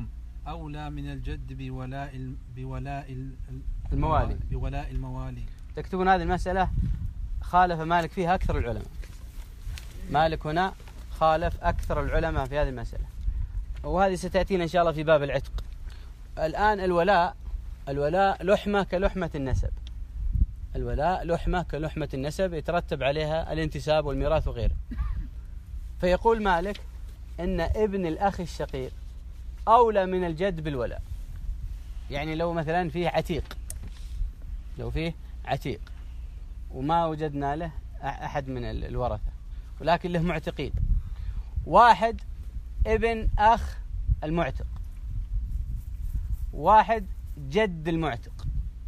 S2: أولى من الجد بولاء بولاء
S1: الموالي
S2: بولاء الموالي.
S1: تكتبون هذه المسألة خالف مالك فيها أكثر العلماء. مالك هنا خالف أكثر العلماء في هذه المسألة، وهذه ستأتينا إن شاء الله في باب العتق. الآن الولاء الولاء لحمة كلحمة النسب. الولاء لحمة كلحمة النسب يترتب عليها الانتساب والميراث وغيره. فيقول مالك إن ابن الأخ الشقيق أولى من الجد بالولاء. يعني لو مثلا فيه عتيق لو فيه عتيق وما وجدنا له أحد من الورثة ولكن له معتقين، واحد ابن أخ المعتق، واحد جد المعتق.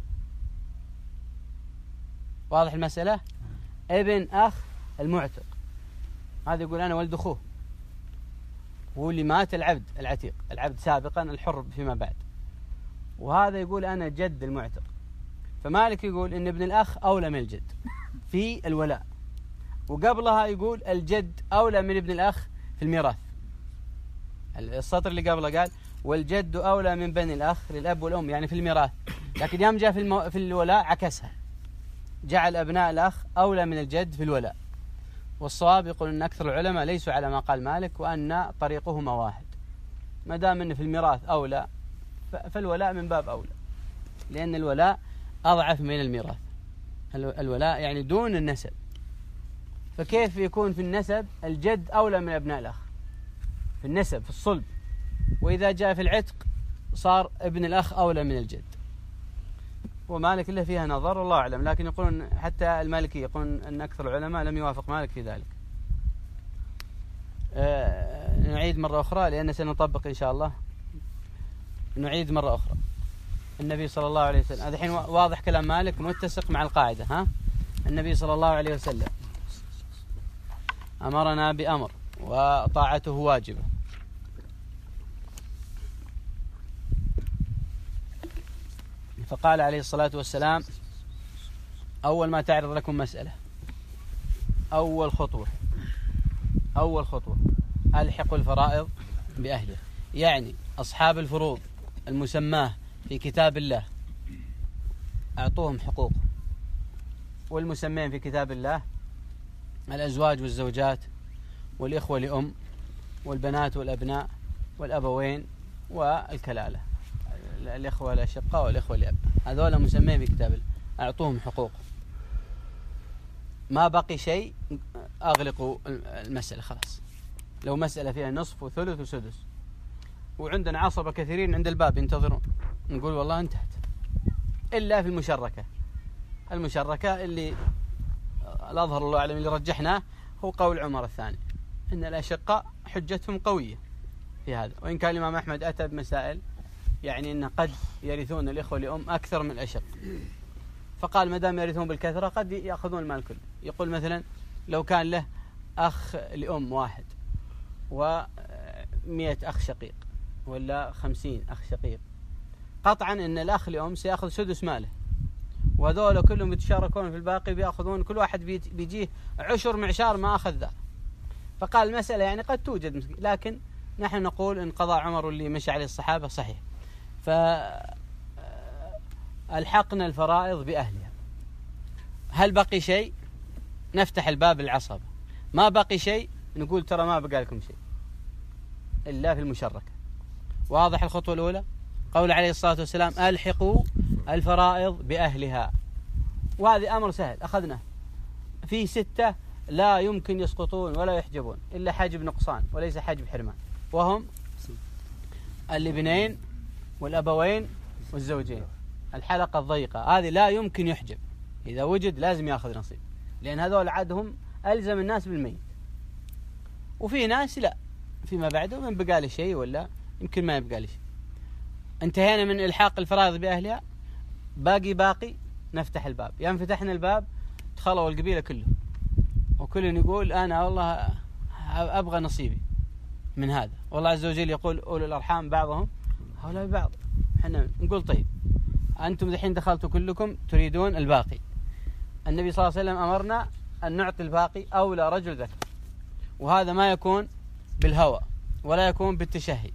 S1: واضح المسألة؟ ابن أخ المعتق هذا يقول أنا ولد أخوه، واللي مات العبد العتيق العبد سابقا الحر فيما بعد، وهذا يقول أنا جد المعتق. فمالك يقول إن ابن الأخ أولى من الجد في الولاء، وقبلها يقول الجد أولى من ابن الأخ في الميراث. السطر اللي قبله قال والجد أولى من بني الأخ للأب والأم يعني في الميراث، لكن يوم جاء في, المو... في الولاء عكسها، جعل أبناء الأخ أولى من الجد في الولاء. والصواب يقول أن أكثر العلماء ليسوا على ما قال مالك، وأن طريقهما واحد، ما دام أن في الميراث أولى فالولاء من باب أولى، لأن الولاء أضعف من الميراث. الولاء يعني دون النسب، فكيف يكون في النسب الجد أولى من أبناء الأخ في النسب في الصلب، وإذا جاء في العتق صار ابن الأخ أولى من الجد. ومالك له فيها نظر والله أعلم، لكن يقولون حتى المالكي يقولون أن أكثر العلماء لم يوافق مالك في ذلك. أه نعيد مرة أخرى لأن سنطبق إن شاء الله. نعيد مرة أخرى النبي صلى الله عليه وسلم، هذا الحين واضح كلام مالك متسق مع القاعدة. ها النبي صلى الله عليه وسلم أمرنا بأمر وطاعته واجبة، فقال عليه الصلاة والسلام أول ما تعرض لكم مسألة أول خطوة أول خطوة ألحقوا الفرائض بأهله، يعني أصحاب الفروض المسماه في كتاب الله أعطوهم حقوق، والمسمين في كتاب الله الأزواج والزوجات والإخوة لأم والبنات والأبناء والأبوين والكلالة، الإخوة الأشقاء والإخوة لأب، هذول مسمين في كتاب الله أعطوهم حقوق. ما بقي شيء أغلقوا المسألة خلاص. لو مسألة فيها نصف وثلث وسدس وعندنا عصبة كثيرين عند الباب ينتظرون، نقول والله انتهت، إلا في المشركة. المشركة اللي الأظهر الله أعلم اللي رجحناه هو قول عمر الثاني، إن الأشقاء حجتهم قوية في هذا، وإن كان الإمام أحمد أتى بمسائل يعني أن قد يرثون الإخوة لأم أكثر من الأشق، فقال ما دام يرثون بالكثرة قد يأخذون المال كله. يقول مثلا لو كان له أخ لأم واحد ومئة أخ شقيق ولا خمسين أخ شقيق، قطعا أن الأخ لأم سيأخذ سدس ماله، وهذول كلهم يتشاركون في الباقي، بيأخذون كل واحد بيجيه عشر معشار ما أخذ ذا. فقال المسألة يعني قد توجد مسكين، لكن نحن نقول إن قضاء عمر اللي مشى عليه الصحابة صحيح. فألحقنا الفرائض بأهلها. هل بقي شيء؟ نفتح الباب العصبة. ما بقي شيء نقول ترى ما بقى لكم شيء إلا في المشركة. واضح الخطوة الأولى؟ قول عليه الصلاة والسلام ألحقوا الفرائض بأهلها، وهذا أمر سهل أخذناه. في ستة لا يمكن يسقطون ولا يحجبون إلا حاجب نقصان وليس حاجب حرمان، وهم الابنين والأبوين والزوجين. الحلقة الضيقة هذه لا يمكن يحجب، إذا وجد لازم يأخذ نصيب، لأن هذول عدهم ألزم الناس بالميت. وفي ناس لا، فيما بعده من بقى له شيء ولا يمكن ما يبقى له شيء. انتهينا من إلحاق الفرائض بأهلها، باقي باقي نفتح الباب. يوم فتحنا الباب تخلوا القبيلة كله، وكل يقول أنا والله أبغى نصيبي من هذا. والله عز وجل يقول أولو الأرحام بعضهم هؤلاء بعض. احنا نقول طيب أنتم الحين دخلتوا كلكم تريدون الباقي. النبي صلى الله عليه وسلم أمرنا أن نعطي الباقي أولى رجل ذكر، وهذا ما يكون بالهوى ولا يكون بالتشهي،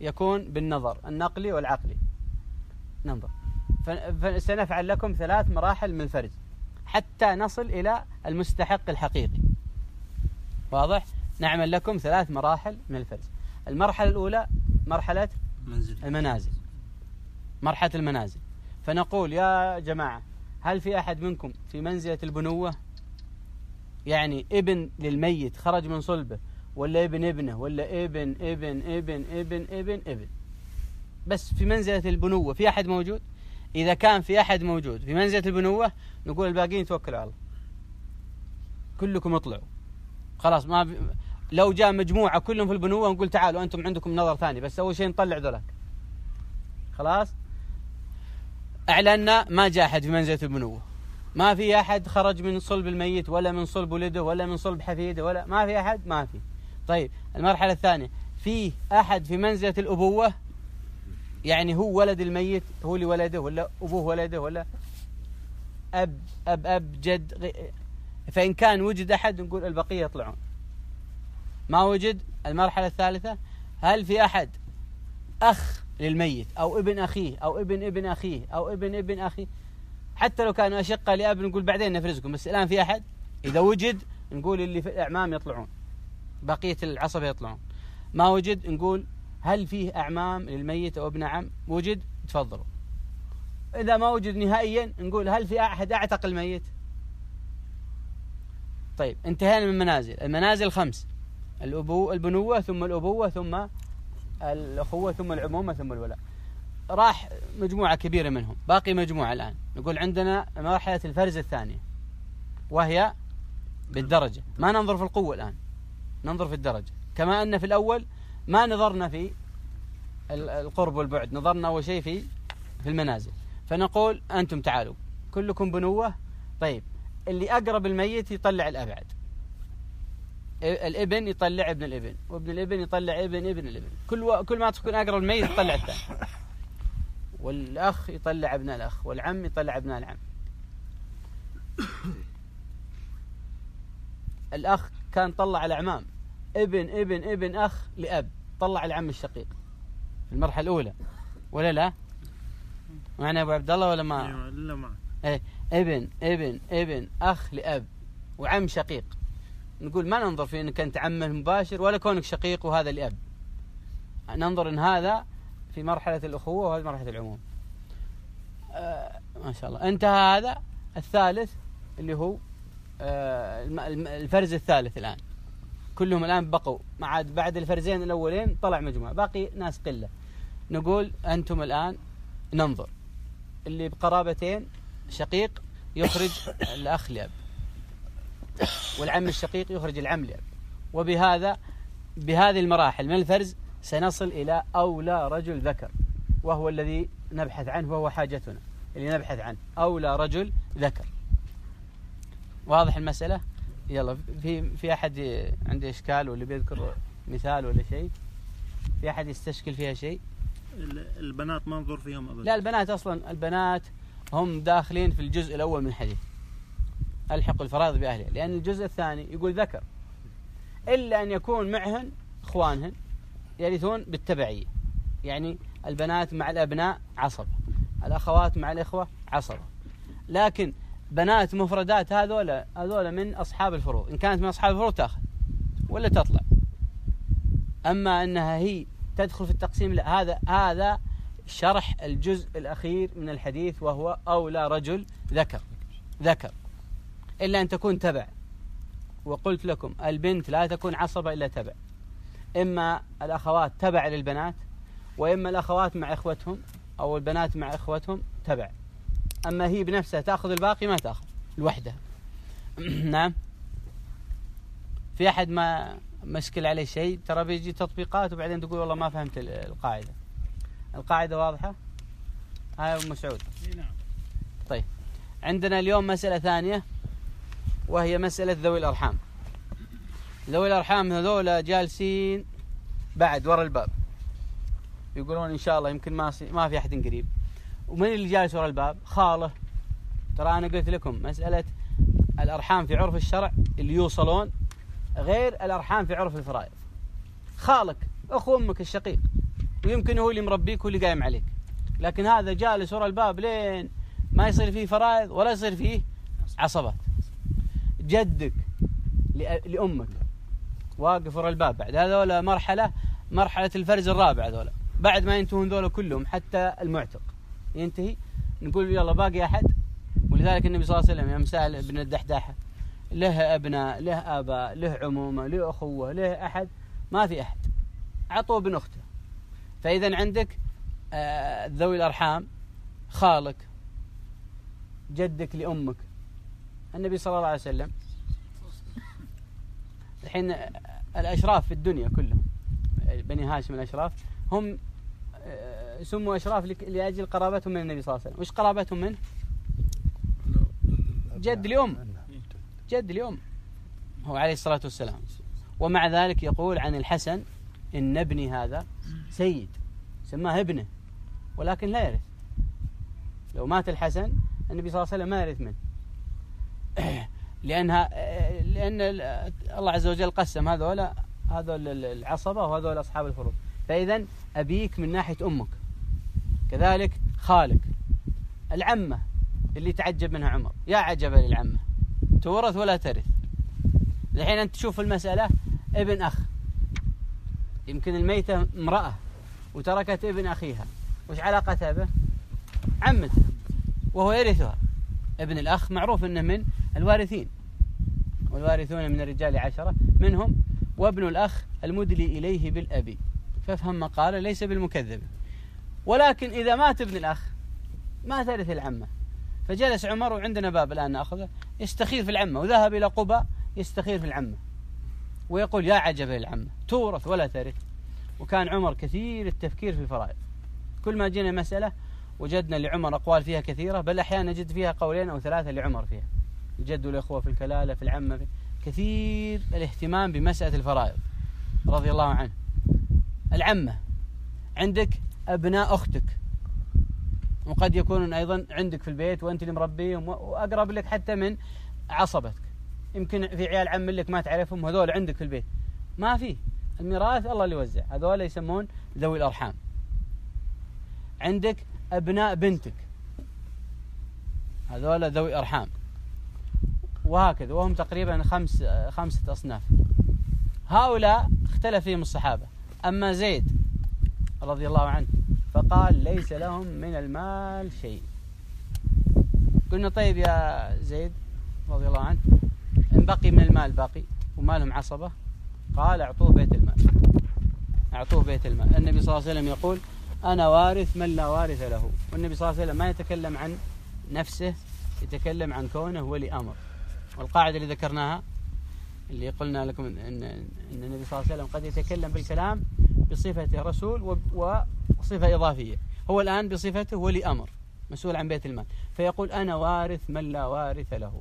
S1: يكون بالنظر النقلي والعقلي. ننظر. فسنفعل لكم ثلاث مراحل من الفرز حتى نصل إلى المستحق الحقيقي. واضح؟ نعمل لكم ثلاث مراحل من الفرز. المرحلة الأولى مرحلة المنازل. مرحلة المنازل. فنقول يا جماعة، هل في أحد منكم في منزلة البنوة؟ يعني ابن للميت خرج من صلبه، ولا ابن ابنه، ولا ابن ابن ابن ابن ابن ابن بس في منزلة البنوة في أحد موجود؟ إذا كان في أحد موجود في منزلة البنوة نقول الباقيين توكلوا على الله، كلكم اطلعوا خلاص. ما ب... لو جاء مجموعة كلهم في البنوة نقول تعالوا أنتم عندكم نظر ثاني، بس أول شيء نطلع ذولاك. خلاص أعلنا ما جاء أحد في منزلة البنوة، ما في أحد خرج من صلب الميت ولا من صلب ولده ولا من صلب حفيده، ولا ما في أحد، ما في. طيب المرحلة الثانية، في أحد في منزلة الأبوة، يعني هو ولد الميت، هو اللي ولده، ولا أبوه ولده، ولا أب أب أب جد. فإن كان وجد أحد نقول البقية يطلعون. ما وجد، المرحلة الثالثة، هل في أحد أخ للميت أو ابن أخيه أو ابن ابن أخيه أو ابن ابن أخيه، حتى لو كانوا أشقة لأب نقول بعدين نفرزكم، بس الآن في أحد. إذا وجد نقول اللي في الأعمام يطلعون، بقية العصبة يطلعون. ما وجد نقول هل فيه أعمام للميت أو ابن عم؟ وجد تفضلوا. إذا ما وجد نهائيا نقول هل في أحد أعتق الميت؟ طيب انتهينا من منازل. المنازل خمس: الأبو البنوة، ثم الأبوة، ثم الأخوة، ثم العمومة، ثم الولاء. راح مجموعة كبيرة منهم، باقي مجموعة الآن. نقول عندنا مرحلة الفرز الثانية وهي بالدرجة. ما ننظر في القوة الآن، ننظر في الدرجة. كما أن في الأول ما نظرنا في القرب والبعد، نظرنا أول شيء في في المنازل. فنقول أنتم تعالوا كلكم بنوة. طيب اللي أقرب الميت يطلع الأبعد، الابن يطلع ابن الابن، وابن الابن يطلع ابن ابن الابن. كل و... كل ما تكون أقرب الميت يطلع الثاني، والأخ يطلع ابن الأخ، والعم يطلع ابن العم. الأخ كان طلع الأعمام، ابن ابن ابن أخ لأب طلع العم الشقيق في المرحلة الأولى، ولا لا؟ معنا أبو عبد الله ولا ما؟
S3: لا ما.
S1: إيه، ابن ابن ابن أخ لأب وعم شقيق. نقول ما ننظر في إنك أنت عمه مباشر ولا كونك شقيق وهذا لأب، ننظر إن هذا في مرحلة الأخوة وهذه مرحلة العموم. آه ما شاء الله. انتهى هذا. الثالث اللي هو آه الفرز الثالث. الآن كلهم الآن بقوا مع بعد الفرزين الأولين طلع مجموعة، باقي ناس قلة. نقول أنتم الآن ننظر، اللي بقرابتين شقيق يخرج الأخ لأب، والعم الشقيق يخرج العم لأب. وبهذا بهذه المراحل من الفرز سنصل إلى أولى رجل ذكر، وهو الذي نبحث عنه، وهو حاجتنا اللي نبحث عنه، أولى رجل ذكر. واضح المسألة؟ يلا، في في أحد عنده إشكال ولا بيذكر مثال ولا شيء؟ في أحد يستشكل فيها شيء؟
S3: البنات ما ننظر فيهم أبدا.
S1: لا، البنات أصلا البنات هم داخلين في الجزء الأول من الحديث، ألحق الفرائض بأهلها، لأن الجزء الثاني يقول ذكر، إلا أن يكون معهن إخوانهن يرثون بالتبعية، يعني البنات مع الأبناء عصبة، الأخوات مع الإخوة عصبة. لكن بنات مفردات هذولا هذولا من أصحاب الفروض، إن كانت من أصحاب الفروض تأخذ ولا تطلع. أما أنها هي تدخل في التقسيم لا، هذا هذا شرح الجزء الأخير من الحديث، وهو أولى رجل ذكر ذكر إلا أن تكون تبع. وقلت لكم البنت لا تكون عصبة إلا تبع، إما الأخوات تبع للبنات، وإما الأخوات مع إخوتهم، أو البنات مع إخوتهم تبع. أما هي بنفسها تأخذ الباقي ما تأخذ لوحدها. نعم. في أحد ما مشكل عليه شيء؟ ترى بيجي تطبيقات وبعدين تقول والله ما فهمت القاعدة. القاعدة واضحة؟ هاي أم مسعود.
S2: نعم.
S1: طيب عندنا اليوم مسألة ثانية، وهي مسألة ذوي الأرحام. ذوي الأرحام هذولا جالسين بعد ورا الباب، يقولون إن شاء الله يمكن ما ما في أحد قريب. ومن اللي جالس ورا الباب؟ خاله. ترى أنا قلت لكم مسألة الأرحام في عرف الشرع اللي يوصلون غير الأرحام في عرف الفرائض. خالك أخو أمك الشقيق ويمكن هو اللي مربيك هو اللي قايم عليك، لكن هذا جالس ورا الباب لين ما يصير فيه فرائض ولا يصير فيه عصبات. جدك لأمك واقف ورا الباب بعد هذولا مرحلة مرحلة الفرز الرابع، هذولا بعد ما ينتهون ذولا كلهم حتى المعتق ينتهي نقول يلا باقي أحد. ولذلك النبي صلى الله عليه وسلم يوم سأل ابن الدحداحة له أبناء له آباء له عمومة له أخوة له أحد، ما في أحد، عطوه ابن أخته. فإذا عندك آه ذوي الأرحام، خالك، جدك لأمك. النبي صلى الله عليه وسلم الحين الأشراف في الدنيا كلهم بني هاشم الأشراف هم آه سموا أشراف لأجل قرابتهم من النبي صلى الله عليه وسلم. وش قرابتهم منه؟ جد لأم، جد لأم هو عليه الصلاة والسلام. ومع ذلك يقول عن الحسن إن ابني هذا سيد، سماه ابنه، ولكن لا يرث. لو مات الحسن النبي صلى الله عليه وسلم ما يرث منه لأنها لأن الله عز وجل قسم هذول هذول العصبة وهذول أصحاب الفروض. فإذا أبيك من ناحية أمك، كذلك خالك، العمة اللي تعجب منها عمر، يا عجبا للعمة تورث ولا ترث. الحين أنت تشوف المسألة ابن أخ، يمكن الميتة امرأة وتركت ابن أخيها، وش علاقتها به؟ عمته، وهو يرثها. ابن الأخ معروف أنه من الوارثين، والوارثون من الرجال عشرة منهم وابن الأخ المدلي إليه بالأبي، فافهم ما قال ليس بالمكذب. ولكن إذا مات ابن الأخ ما ترث العمة. فجلس عمر، وعندنا باب الآن نأخذه، يستخير في العمة، وذهب إلى قباء يستخير في العمة ويقول يا عجب للعمة تورث ولا ترث. وكان عمر كثير التفكير في الفرائض، كل ما جينا مسألة وجدنا لعمر أقوال فيها كثيرة، بل أحيانا نجد فيها قولين أو ثلاثة لعمر فيها. الجد والإخوة في الكلالة في العمة في كثير الاهتمام بمسألة الفرائض رضي الله عنه. العمة عندك أبناء أختك، وقد يكونون أيضا عندك في البيت وأنت اللي مربيهم وأقرب لك حتى من عصبتك. يمكن في عيال عم لك ما تعرفهم، هذول عندك في البيت ما في الميراث الله اللي يوزع، هذول يسمون ذوي الأرحام. عندك أبناء بنتك، هذول ذوي أرحام، وهكذا، وهم تقريبا خمس خمسة أصناف. هؤلاء اختلف فيهم الصحابة. أما زيد رضي الله عنه فقال ليس لهم من المال شيء. قلنا طيب يا زيد رضي الله عنه إن بقي من المال باقي وما لهم عصبة، قال اعطوه بيت المال، اعطوه بيت المال. النبي صلى الله عليه وسلم يقول أنا وارث من لا وارث له. والنبي صلى الله عليه وسلم ما يتكلم عن نفسه، يتكلم عن كونه ولي أمر. والقاعدة اللي ذكرناها اللي قلنا لكم إن, إن النبي صلى الله عليه وسلم قد يتكلم بالكلام بصفته رسول وصفة إضافية، هو الآن بصفته ولي أمر مسؤول عن بيت المال، فيقول أنا وارث من لا وارث له.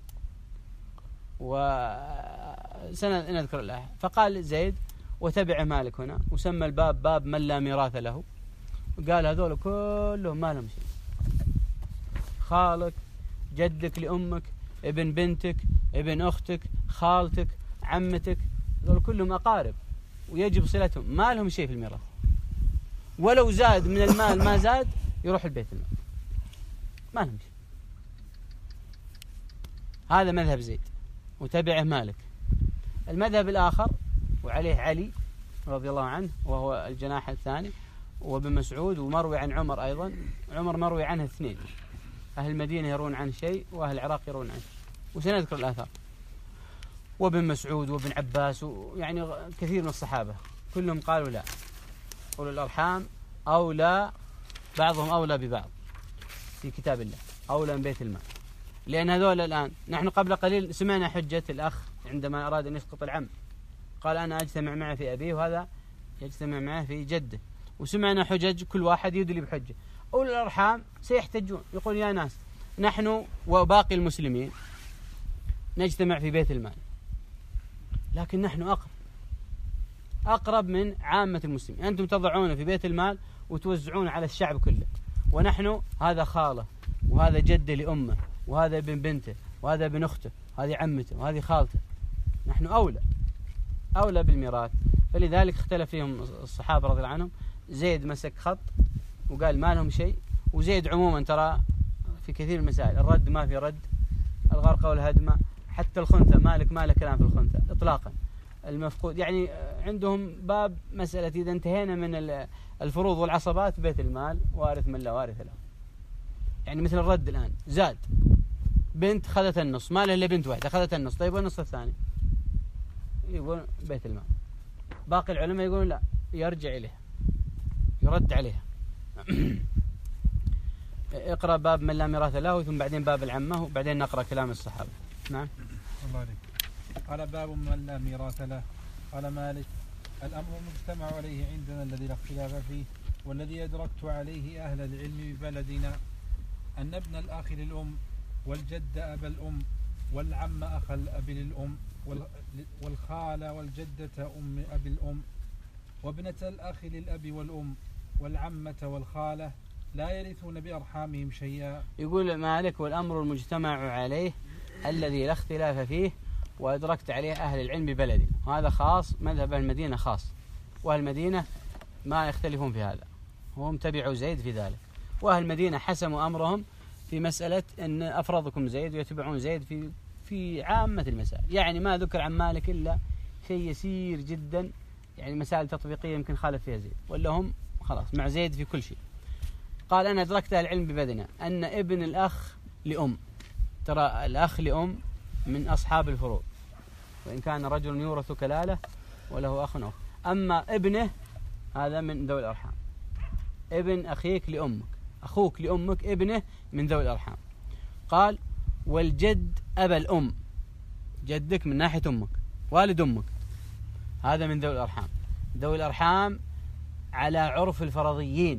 S1: وسنذكر الآية. فقال زيد وتبع مالك هنا، وسمى الباب باب من لا ميراث له، وقال هذول كلهم ما لهم شيء. خالك، جدك لأمك، ابن بنتك، ابن أختك، خالتك، عمتك، هذول كلهم أقارب ويجب صلتهم، ما لهم شيء في الميراث. ولو زاد من المال ما زاد يروح البيت المال، ما لهم شيء. هذا مذهب زيد وتبعه مالك. المذهب الآخر وعليه علي رضي الله عنه وهو الجناح الثاني، وابن مسعود، ومروي عن عمر أيضا. عمر مروي عنه اثنين، أهل المدينة يرون عن شيء وأهل العراق يرون عنه، وسنذكر الآثار. وابن مسعود وابن عباس يعني كثير من الصحابة كلهم قالوا لا، أولو الأرحام أولى، بعضهم أولى ببعض في كتاب الله، أولى من بيت المال. لأن هذول الآن نحن قبل قليل سمعنا حجة الأخ عندما أراد أن يسقط العم، قال أنا أجتمع معه في أبيه وهذا يجتمع معه في جده. وسمعنا حجج كل واحد يدلي بحجة. أولو الأرحام سيحتجون، يقول يا ناس نحن وباقي المسلمين نجتمع في بيت المال، لكن نحن أقرب أقرب من عامة المسلمين. أنتم تضعون في بيت المال وتوزعون على الشعب كله، ونحن هذا خاله وهذا جده لأمه وهذا ابن بنته وهذا ابن أخته وهذه عمته وهذه خالته، نحن أولى أولى بالميراث. فلذلك اختلف فيهم الصحابة رضي الله عنهم زيد مسك خط وقال ما لهم شيء، وزيد عموما ترى في كثير من المسائل الرد ما في رد، الغرقة والهدمة، حتى الخنثى مالك ما له كلام في الخنثى إطلاقا، المفقود يعني عندهم باب مسألة إذا انتهينا من الفروض والعصبات بيت المال وارث من لا وارث له. يعني مثل الرد الآن، زاد بنت خذت النص، ما له إلا بنت واحدة خذت النص، طيب والنص الثاني؟ يقول بيت المال. باقي العلماء يقولون لا، يرجع إليها، يرد عليها. اقرأ باب من لا ميراث له، ثم بعدين باب العمة، وبعدين نقرأ كلام الصحابة. نعم.
S2: الله عليك. قال باب من لا ميراث له. قال مالك: الأمر المجتمع عليه عندنا الذي لا اختلاف فيه، والذي أدركت عليه أهل العلم ببلدنا، أن ابن الأخ للأم، والجد أبا الأم، والعم أخ الأب للأم، والخالة والجدة أم أبي الأم، وابنة الأخ للأب والأم، والعمة والخالة لا يرثون بأرحامهم شيئا.
S1: يقول مالك: والأمر المجتمع عليه الذي لا اختلاف فيه، وأدركت عليه أهل العلم ببلدنا. وهذا خاص، مذهب المدينة خاص، وأهل المدينة ما يختلفون في هذا، هم تبعوا زيد في ذلك. وأهل المدينة حسموا أمرهم في مسألة أن أفرضكم زيد ويتبعون زيد في في عامة المسائل. يعني ما ذكر عن مالك إلا شيء يسير جدا، يعني مسائل تطبيقية يمكن خالف فيها زيد، ولا هم خلاص مع زيد في كل شيء. قال: أنا أدركت أهل العلم ببلدنا أن ابن الأخ لأم، ترى الأخ لأم من أصحاب الفروض، وإن كان رجل يورث كلالة وله أخ أخ، أما ابنه هذا من ذوي الأرحام. ابن أخيك لأمك، أخوك لأمك ابنه من ذوي الأرحام. قال: والجد أبا الأم، جدك من ناحية أمك، والد أمك، هذا من ذوي الأرحام. ذوي الأرحام على عرف الفرضيين،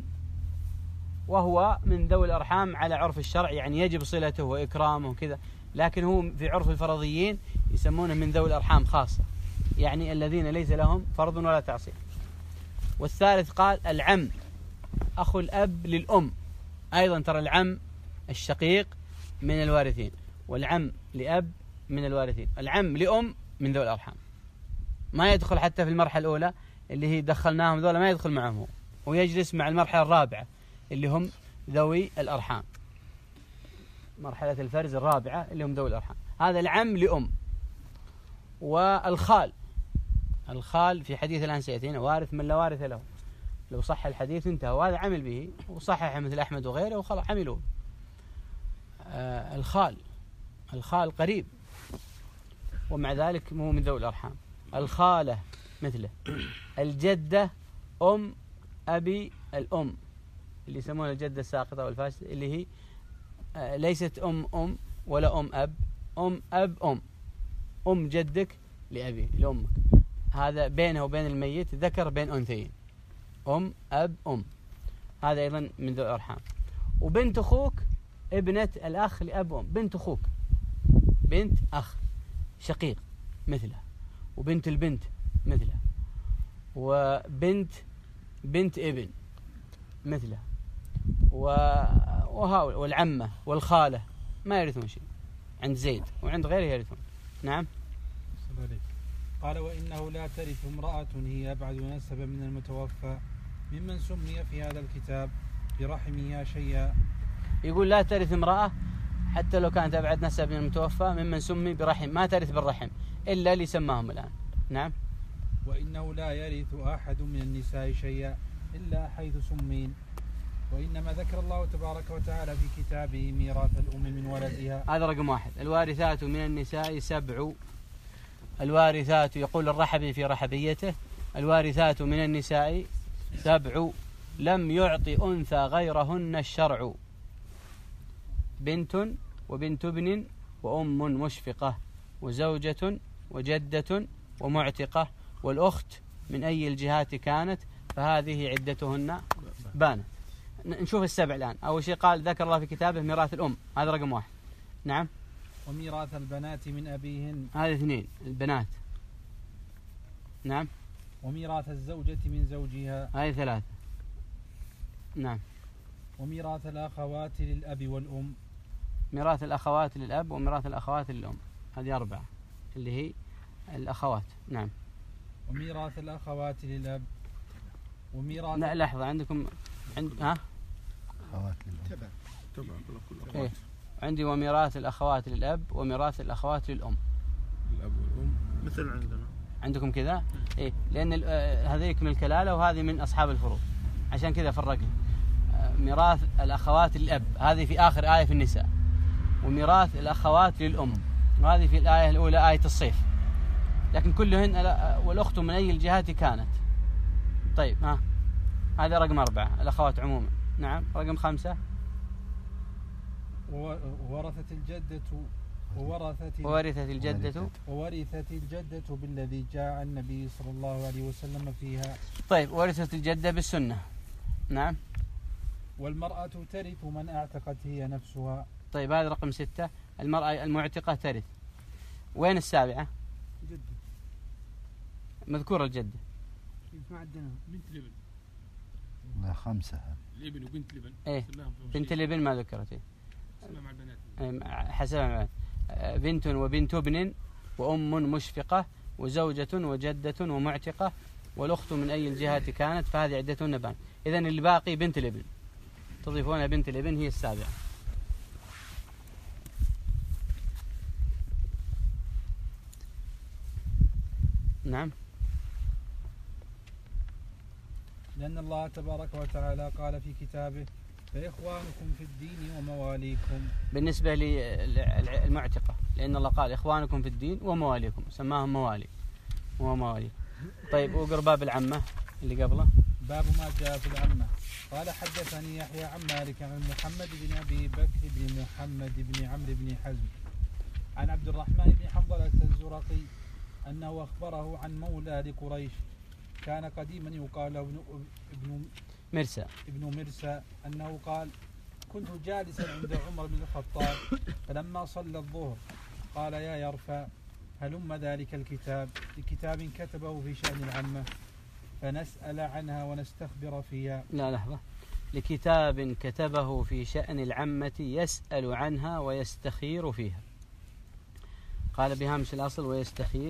S1: وهو من ذوي الأرحام على عرف الشرع، يعني يجب صلته وإكرامه وكذا، لكن هو في عرف الفرضيين يسمونه من ذوي الأرحام خاصة، يعني الذين ليس لهم فرض ولا تعصيب. والثالث قال: العم أخو الأب للأم، أيضا ترى العم الشقيق من الوارثين، والعم لأب من الوارثين. العم لأم من ذوي الأرحام، ما يدخل حتى في المرحلة الأولى اللي هي دخلناهم ذولا، ما يدخل معهم هو، ويجلس مع المرحلة الرابعة اللي هم ذوي الأرحام، مرحلة الفرز الرابعة اللي هم ذوي الأرحام. هذا العم لأم. والخال، الخال في حديث الآن سيأتينا وارث من لا وارث له، لو صح الحديث انتهى، وهذا عمل به وصحح مثل أحمد وغيره وخلاص عملوا. آه الخال، الخال قريب ومع ذلك مو من ذوي الأرحام. الخالة مثله. الجدة أم أبي الأم، اللي يسمونها الجدة الساقطة والفاسدة، اللي هي آه ليست أم أم ولا أم أب، أم أب أم، أم جدك لأبي لأمك، هذا بينه وبين الميت ذكر بين أنثيين، أم أب أم، هذا أيضا من ذوي الأرحام. وبنت أخوك ابنة الأخ لأب أم، بنت أخوك بنت أخ شقيق مثلها، وبنت البنت مثلها، وبنت بنت ابن مثلها، وهؤلاء، والعمة والخالة ما يرثون شيء عند زيد، وعند غيره يرثون. نعم.
S2: قال: وإنه لا ترث امرأة هي أبعد نسبا من المتوفى ممن سمي في هذا الكتاب برحمها شيئا.
S1: يقول لا ترث امرأة حتى لو كانت أبعد نسب من المتوفى ممن سمي برحم، ما ترث بالرحم إلا اللي سماهم الآن. نعم.
S2: وإنه لا يرث أحد من النساء شيئا إلا حيث سمين، وإنما ذكر الله تبارك وتعالى في كتابه ميراث الأم من ولدها.
S1: هذا رقم واحد. الوارثات من النساء سبع، الوارثات يقول الرحبي في رحبيته: الوارثات من النساء سبع لم يعطي أنثى غيرهن الشرع: بنت وبنت ابن وأم مشفقة وزوجة وجدة ومعتقة والأخت من أي الجهات كانت فهذه عدتهن بانت. نشوف السبع الآن. أول شيء قال ذكر الله في كتابه ميراث الأم، هذا رقم واحد. نعم.
S2: وميراث البنات من أبيهن،
S1: هذه اثنين البنات. نعم.
S2: وميراث الزوجة من زوجها،
S1: هذه ثلاثة. نعم.
S2: وميراث الأخوات للأب والأم،
S1: ميراث الأخوات للأب وميراث الأخوات للأم، هذه أربعة اللي هي الأخوات. نعم.
S2: وميراث الأخوات للأب، وميراث.
S1: لا لحظة، عندكم عند ها
S5: أخوات للأم.
S4: تبع
S3: تبع كل كل
S1: إيه؟ عندي وميراث الأخوات للأب وميراث الأخوات للأم.
S3: الأب والأم مثل عندنا.
S1: عندكم كذا؟ إيه، لأن ال- آه، هذيك من الكلالة وهذه من أصحاب الفروض، عشان كذا فرقنا. آه، ميراث الأخوات للأب هذه في آخر آية في النساء، وميراث الأخوات للأم وهذه في الآية الأولى آية الصيف. لكن كلهن آه، والأخت من أي الجهات كانت. طيب ها، هذا رقم أربعة الأخوات عموما. نعم، رقم خمسة
S2: وورثت الجدة وورثت
S1: وورثت الجدة.
S2: وورثت الجدة بالذي جاء النبي صلى الله عليه وسلم فيها.
S1: طيب، ورثت الجدة بالسنة. نعم.
S2: والمرأة ترث من اعتقت هي نفسها.
S1: طيب، هذا رقم ستة، المرأة المعتقة ترث. وين السابعة؟
S4: جدة
S1: مذكورة الجدة.
S4: ما عندنا
S6: بنت لبن.
S5: لا خمسة.
S6: الابن وبنت لبن.
S1: إيه،
S6: سلام في
S1: بنت
S6: شيء.
S1: الابن ما ذكرت. إيه.
S6: سلام مع البنات.
S1: إيه، حسب مع- آه، بنت وبنت ابن وأم مشفقة وزوجة وجدة ومعتقة والأخت من أي الجهات كانت، فهذه عدتهن بان. إذن الباقي بنت الابن، تضيفون بنت الابن هي السابعة. نعم.
S2: لأن الله تبارك وتعالى قال في كتابه: فإخوانكم في الدين ومواليكم.
S1: بالنسبة للمعتقة، لأن الله قال إخوانكم في الدين ومواليكم، سماهم موالي وموالي. طيب، وقر باب العمة اللي قبله.
S2: باب ما جاء في العمة. قال حدثني يحيى عن مالك عن محمد بن أبي بكر بن محمد بن عمرو بن حزم عن عبد الرحمن بن حنظلة الزرقي أنه أخبره عن مولى لقريش كان قديما يقال له ابن, ابن
S1: مرسى.
S2: ابن مرسى أنه قال: كنت جالسا عند عمر بن الخطاب فلما صلى الظهر قال: يا يرفع هلم ذلك الكتاب لكتاب كتبه في شأن العمة فنسأل عنها ونستخبر فيها.
S1: لا لحظة، لكتاب كتبه في شأن العمة يسأل عنها ويستخير فيها. قال بهامش الأصل ويستخير،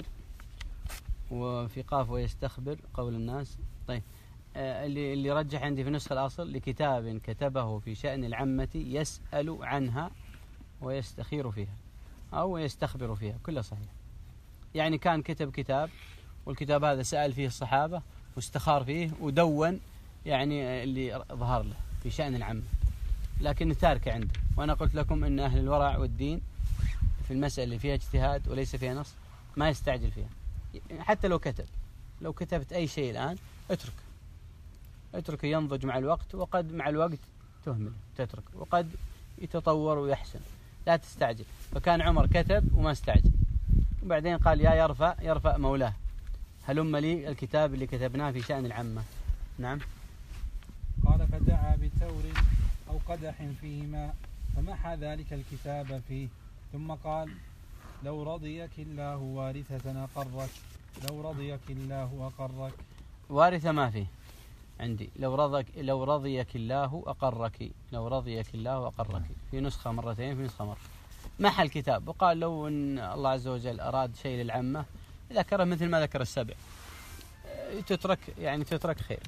S1: وفي قاف ويستخبر قول الناس. طيب، آه اللي اللي رجح عندي في نسخة الأصل لكتاب كتبه في شأن العمة يسأل عنها ويستخير فيها أو يستخبر فيها، كله صحيح. يعني كان كتب كتاب، والكتاب هذا سأل فيه الصحابة واستخار فيه ودون يعني اللي ظهر له في شأن العمة، لكن تاركه عنده. وأنا قلت لكم أن أهل الورع والدين في المسألة اللي فيها اجتهاد وليس فيها نص ما يستعجل فيها. حتى لو كتب لو كتبت أي شيء الآن اترك اترك ينضج مع الوقت، وقد مع الوقت تهمل تترك، وقد يتطور ويحسن، لا تستعجل. فكان عمر كتب وما استعجل، وبعدين قال: يا يرفع يرفع مولاه هلم لي الكتاب اللي كتبناه في شأن العمة. نعم.
S2: قال: فدعا بتور أو قدح فيه ماء فمحى ذلك الكتاب فيه، ثم قال: لو رضيك الله وارثة أقرك، لو رضيك الله أقرك.
S1: وارثة ما فيه عندي. لو رضيك لو رضيك الله أقرك، لو رضيك الله أقرك في نسخة مرتين، في نسخة مرة. محى الكتاب وقال: لو أن الله عز وجل أراد شيء للعمة ذكره مثل ما ذكر السبع، تترك يعني تترك خير.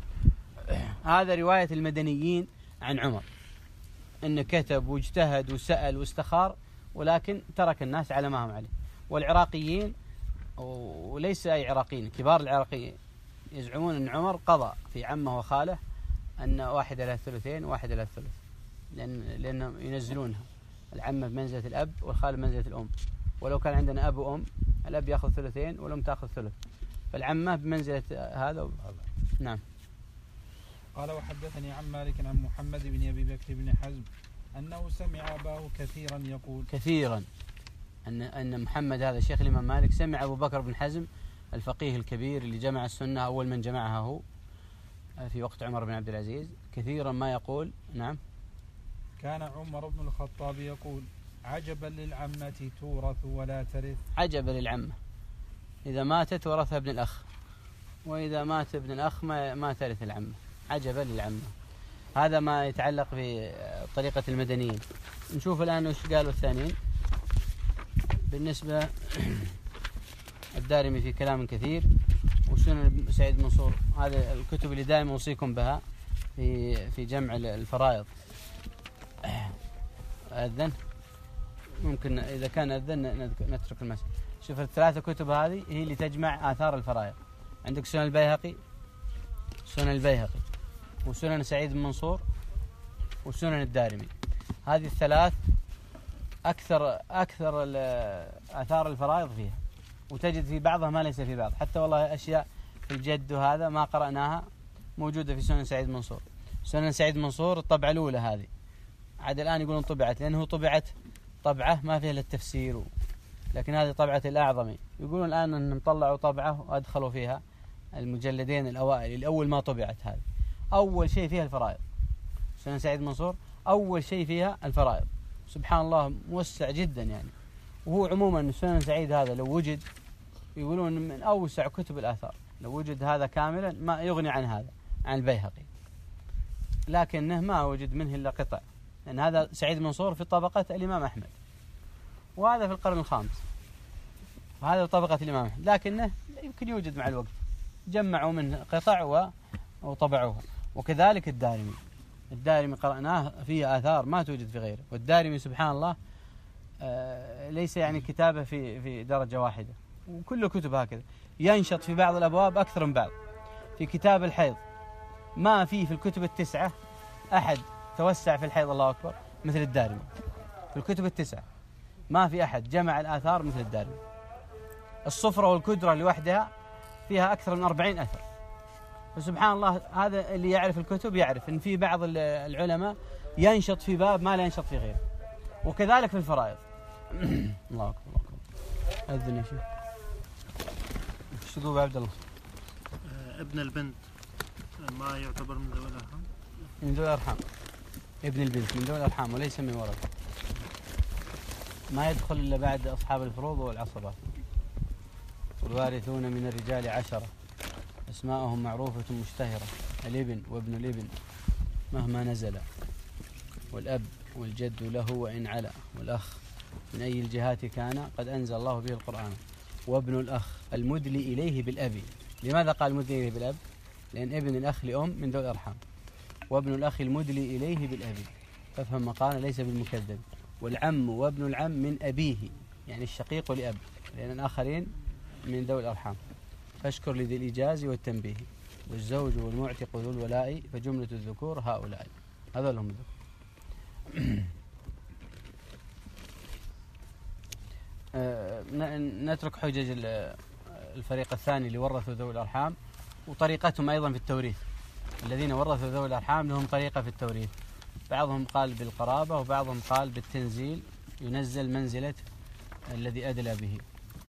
S1: هذا رواية المدنيين عن عمر، أنه كتب واجتهد وسأل واستخار، ولكن ترك الناس على ما هم عليه. والعراقيين، وليس أي عراقيين، كبار العراقيين، يزعمون أن عمر قضى في عمه وخاله أن واحد إلى الثلثين وواحد إلى الثلث، لأن لأنهم ينزلونها العمة بمنزلة الأب والخال بمنزلة الأم. ولو كان عندنا أب وأم، الأب يأخذ ثلثين والأم تأخذ ثلث، فالعمة بمنزلة هذا و... نعم.
S2: قال: وحدثني عن مالك عن محمد بن أبي بكر بن حزم أنه سمع أباه كثيرا يقول
S1: كثيرا أن أن محمد هذا شيخ الإمام مالك سمع أبو بكر بن حزم الفقيه الكبير اللي جمع السنة، أول من جمعها هو في وقت عمر بن عبد العزيز، كثيرا ما يقول. نعم.
S2: كان عمر بن الخطاب يقول: عجبا للعمة تورث ولا ترث.
S1: عجبا للعمة، إذا ماتت ورثها ابن الأخ، وإذا مات ابن الأخ ما, ما ترث العمة. عجبا للعمة. هذا ما يتعلق بطريقة المدنيين. نشوف الآن وش قالوا الثانيين. بالنسبة الدارمي في كلام كثير وسنن سعيد منصور. هذه الكتب اللي دائما أوصيكم بها في في جمع الفرائض. أذن ممكن إذا كان أذن نترك المسجد. شوف الثلاثة كتب هذه هي اللي تجمع آثار الفرائض. عندك سنن البيهقي، سنن البيهقي وسنن سعيد منصور وسنن الدارمي. هذه الثلاث أكثر أكثر آثار الفرائض فيها، وتجد في بعضها ما ليس في بعض. حتى والله أشياء في الجد وهذا ما قرأناها موجودة في سنن سعيد منصور. سنن سعيد منصور الطبعة الأولى هذه عاد الآن يقولون طبعت، لأنه طبعت طبعة ما فيها للتفسير و... لكن هذه طبعة الأعظمي. يقولون الآن أنهم طلعوا طبعة وأدخلوا فيها المجلدين الأوائل الأول ما طبعت. هذه أول شيء فيها الفرائض. سنن سعيد منصور أول شيء فيها الفرائض. سبحان الله موسع جدا يعني. وهو عموما سنن سعيد هذا لو وجد يقولون من أوسع كتب الآثار. لو وجد هذا كاملا ما يغني عن هذا، عن البيهقي، لكنه ما وجد منه إلا قطع. لأن هذا سعيد منصور في طبقة الإمام أحمد، وهذا في القرن الخامس، وهذا في طبقة الإمام أحمد، لكنه يمكن يوجد مع الوقت جمعوا منه قطع وطبعوها. وكذلك الدارمي. الدارمي قرأناه فيه آثار ما توجد في غيره. والدارمي سبحان الله آه ليس يعني كتابه في في درجة واحدة، وكل كتب هكذا ينشط في بعض الأبواب أكثر من بعض. في كتاب الحيض ما فيه في الكتب التسعة أحد توسع في الحيض الله أكبر مثل الدارمي. في الكتب التسعة ما في أحد جمع الآثار مثل الدارمي. الصفرة والكدرة لوحدها فيها أكثر من أربعين أثر. فسبحان الله هذا اللي يعرف الكتب يعرف أن في بعض العلماء ينشط في باب ما لا ينشط في غيره. وكذلك في الفرائض. الله أكبر الله أكبر. أذن يا شيخ. ايش تقول عبد الله؟
S3: آه ابن البنت ما يعتبر من ذوي الأرحام؟
S1: من ذوي الأرحام. ابن البنت من ذوي الأرحام وليس من ورثة. ما يدخل إلا بعد أصحاب الفروض والعصبات. والوارثون من الرجال عشرة أسماءهم معروفة مشتهرة: الابن وابن الابن مهما نزل، والأب والجد له وإن علا، والأخ من أي الجهات كان قد أنزل الله به القرآن، وابن الأخ المدلي إليه بالأب. لماذا قال المدلي إليه بالأب؟ لأن ابن الأخ لأم من ذوي الأرحام. وابن الأخ المدلي إليه بالأب، فافهم مقال ليس بالمكذب. والعم وابن العم من أبيه، يعني الشقيق لأب، لأن الآخرين من ذوي الأرحام. فاشكر لذي الإجاز والتنبيه، والزوج والمعتق ذو الولاء، فجملة الذكور هؤلاء. هذول هم الذكور. نترك حجج الفريق الثاني اللي ورثوا ذوي الأرحام وطريقتهم أيضا في التوريث. الذين ورثوا ذوي الأرحام لهم طريقة في التوريث. بعضهم قال بالقرابة، وبعضهم قال بالتنزيل، ينزل منزلة الذي أدلى به.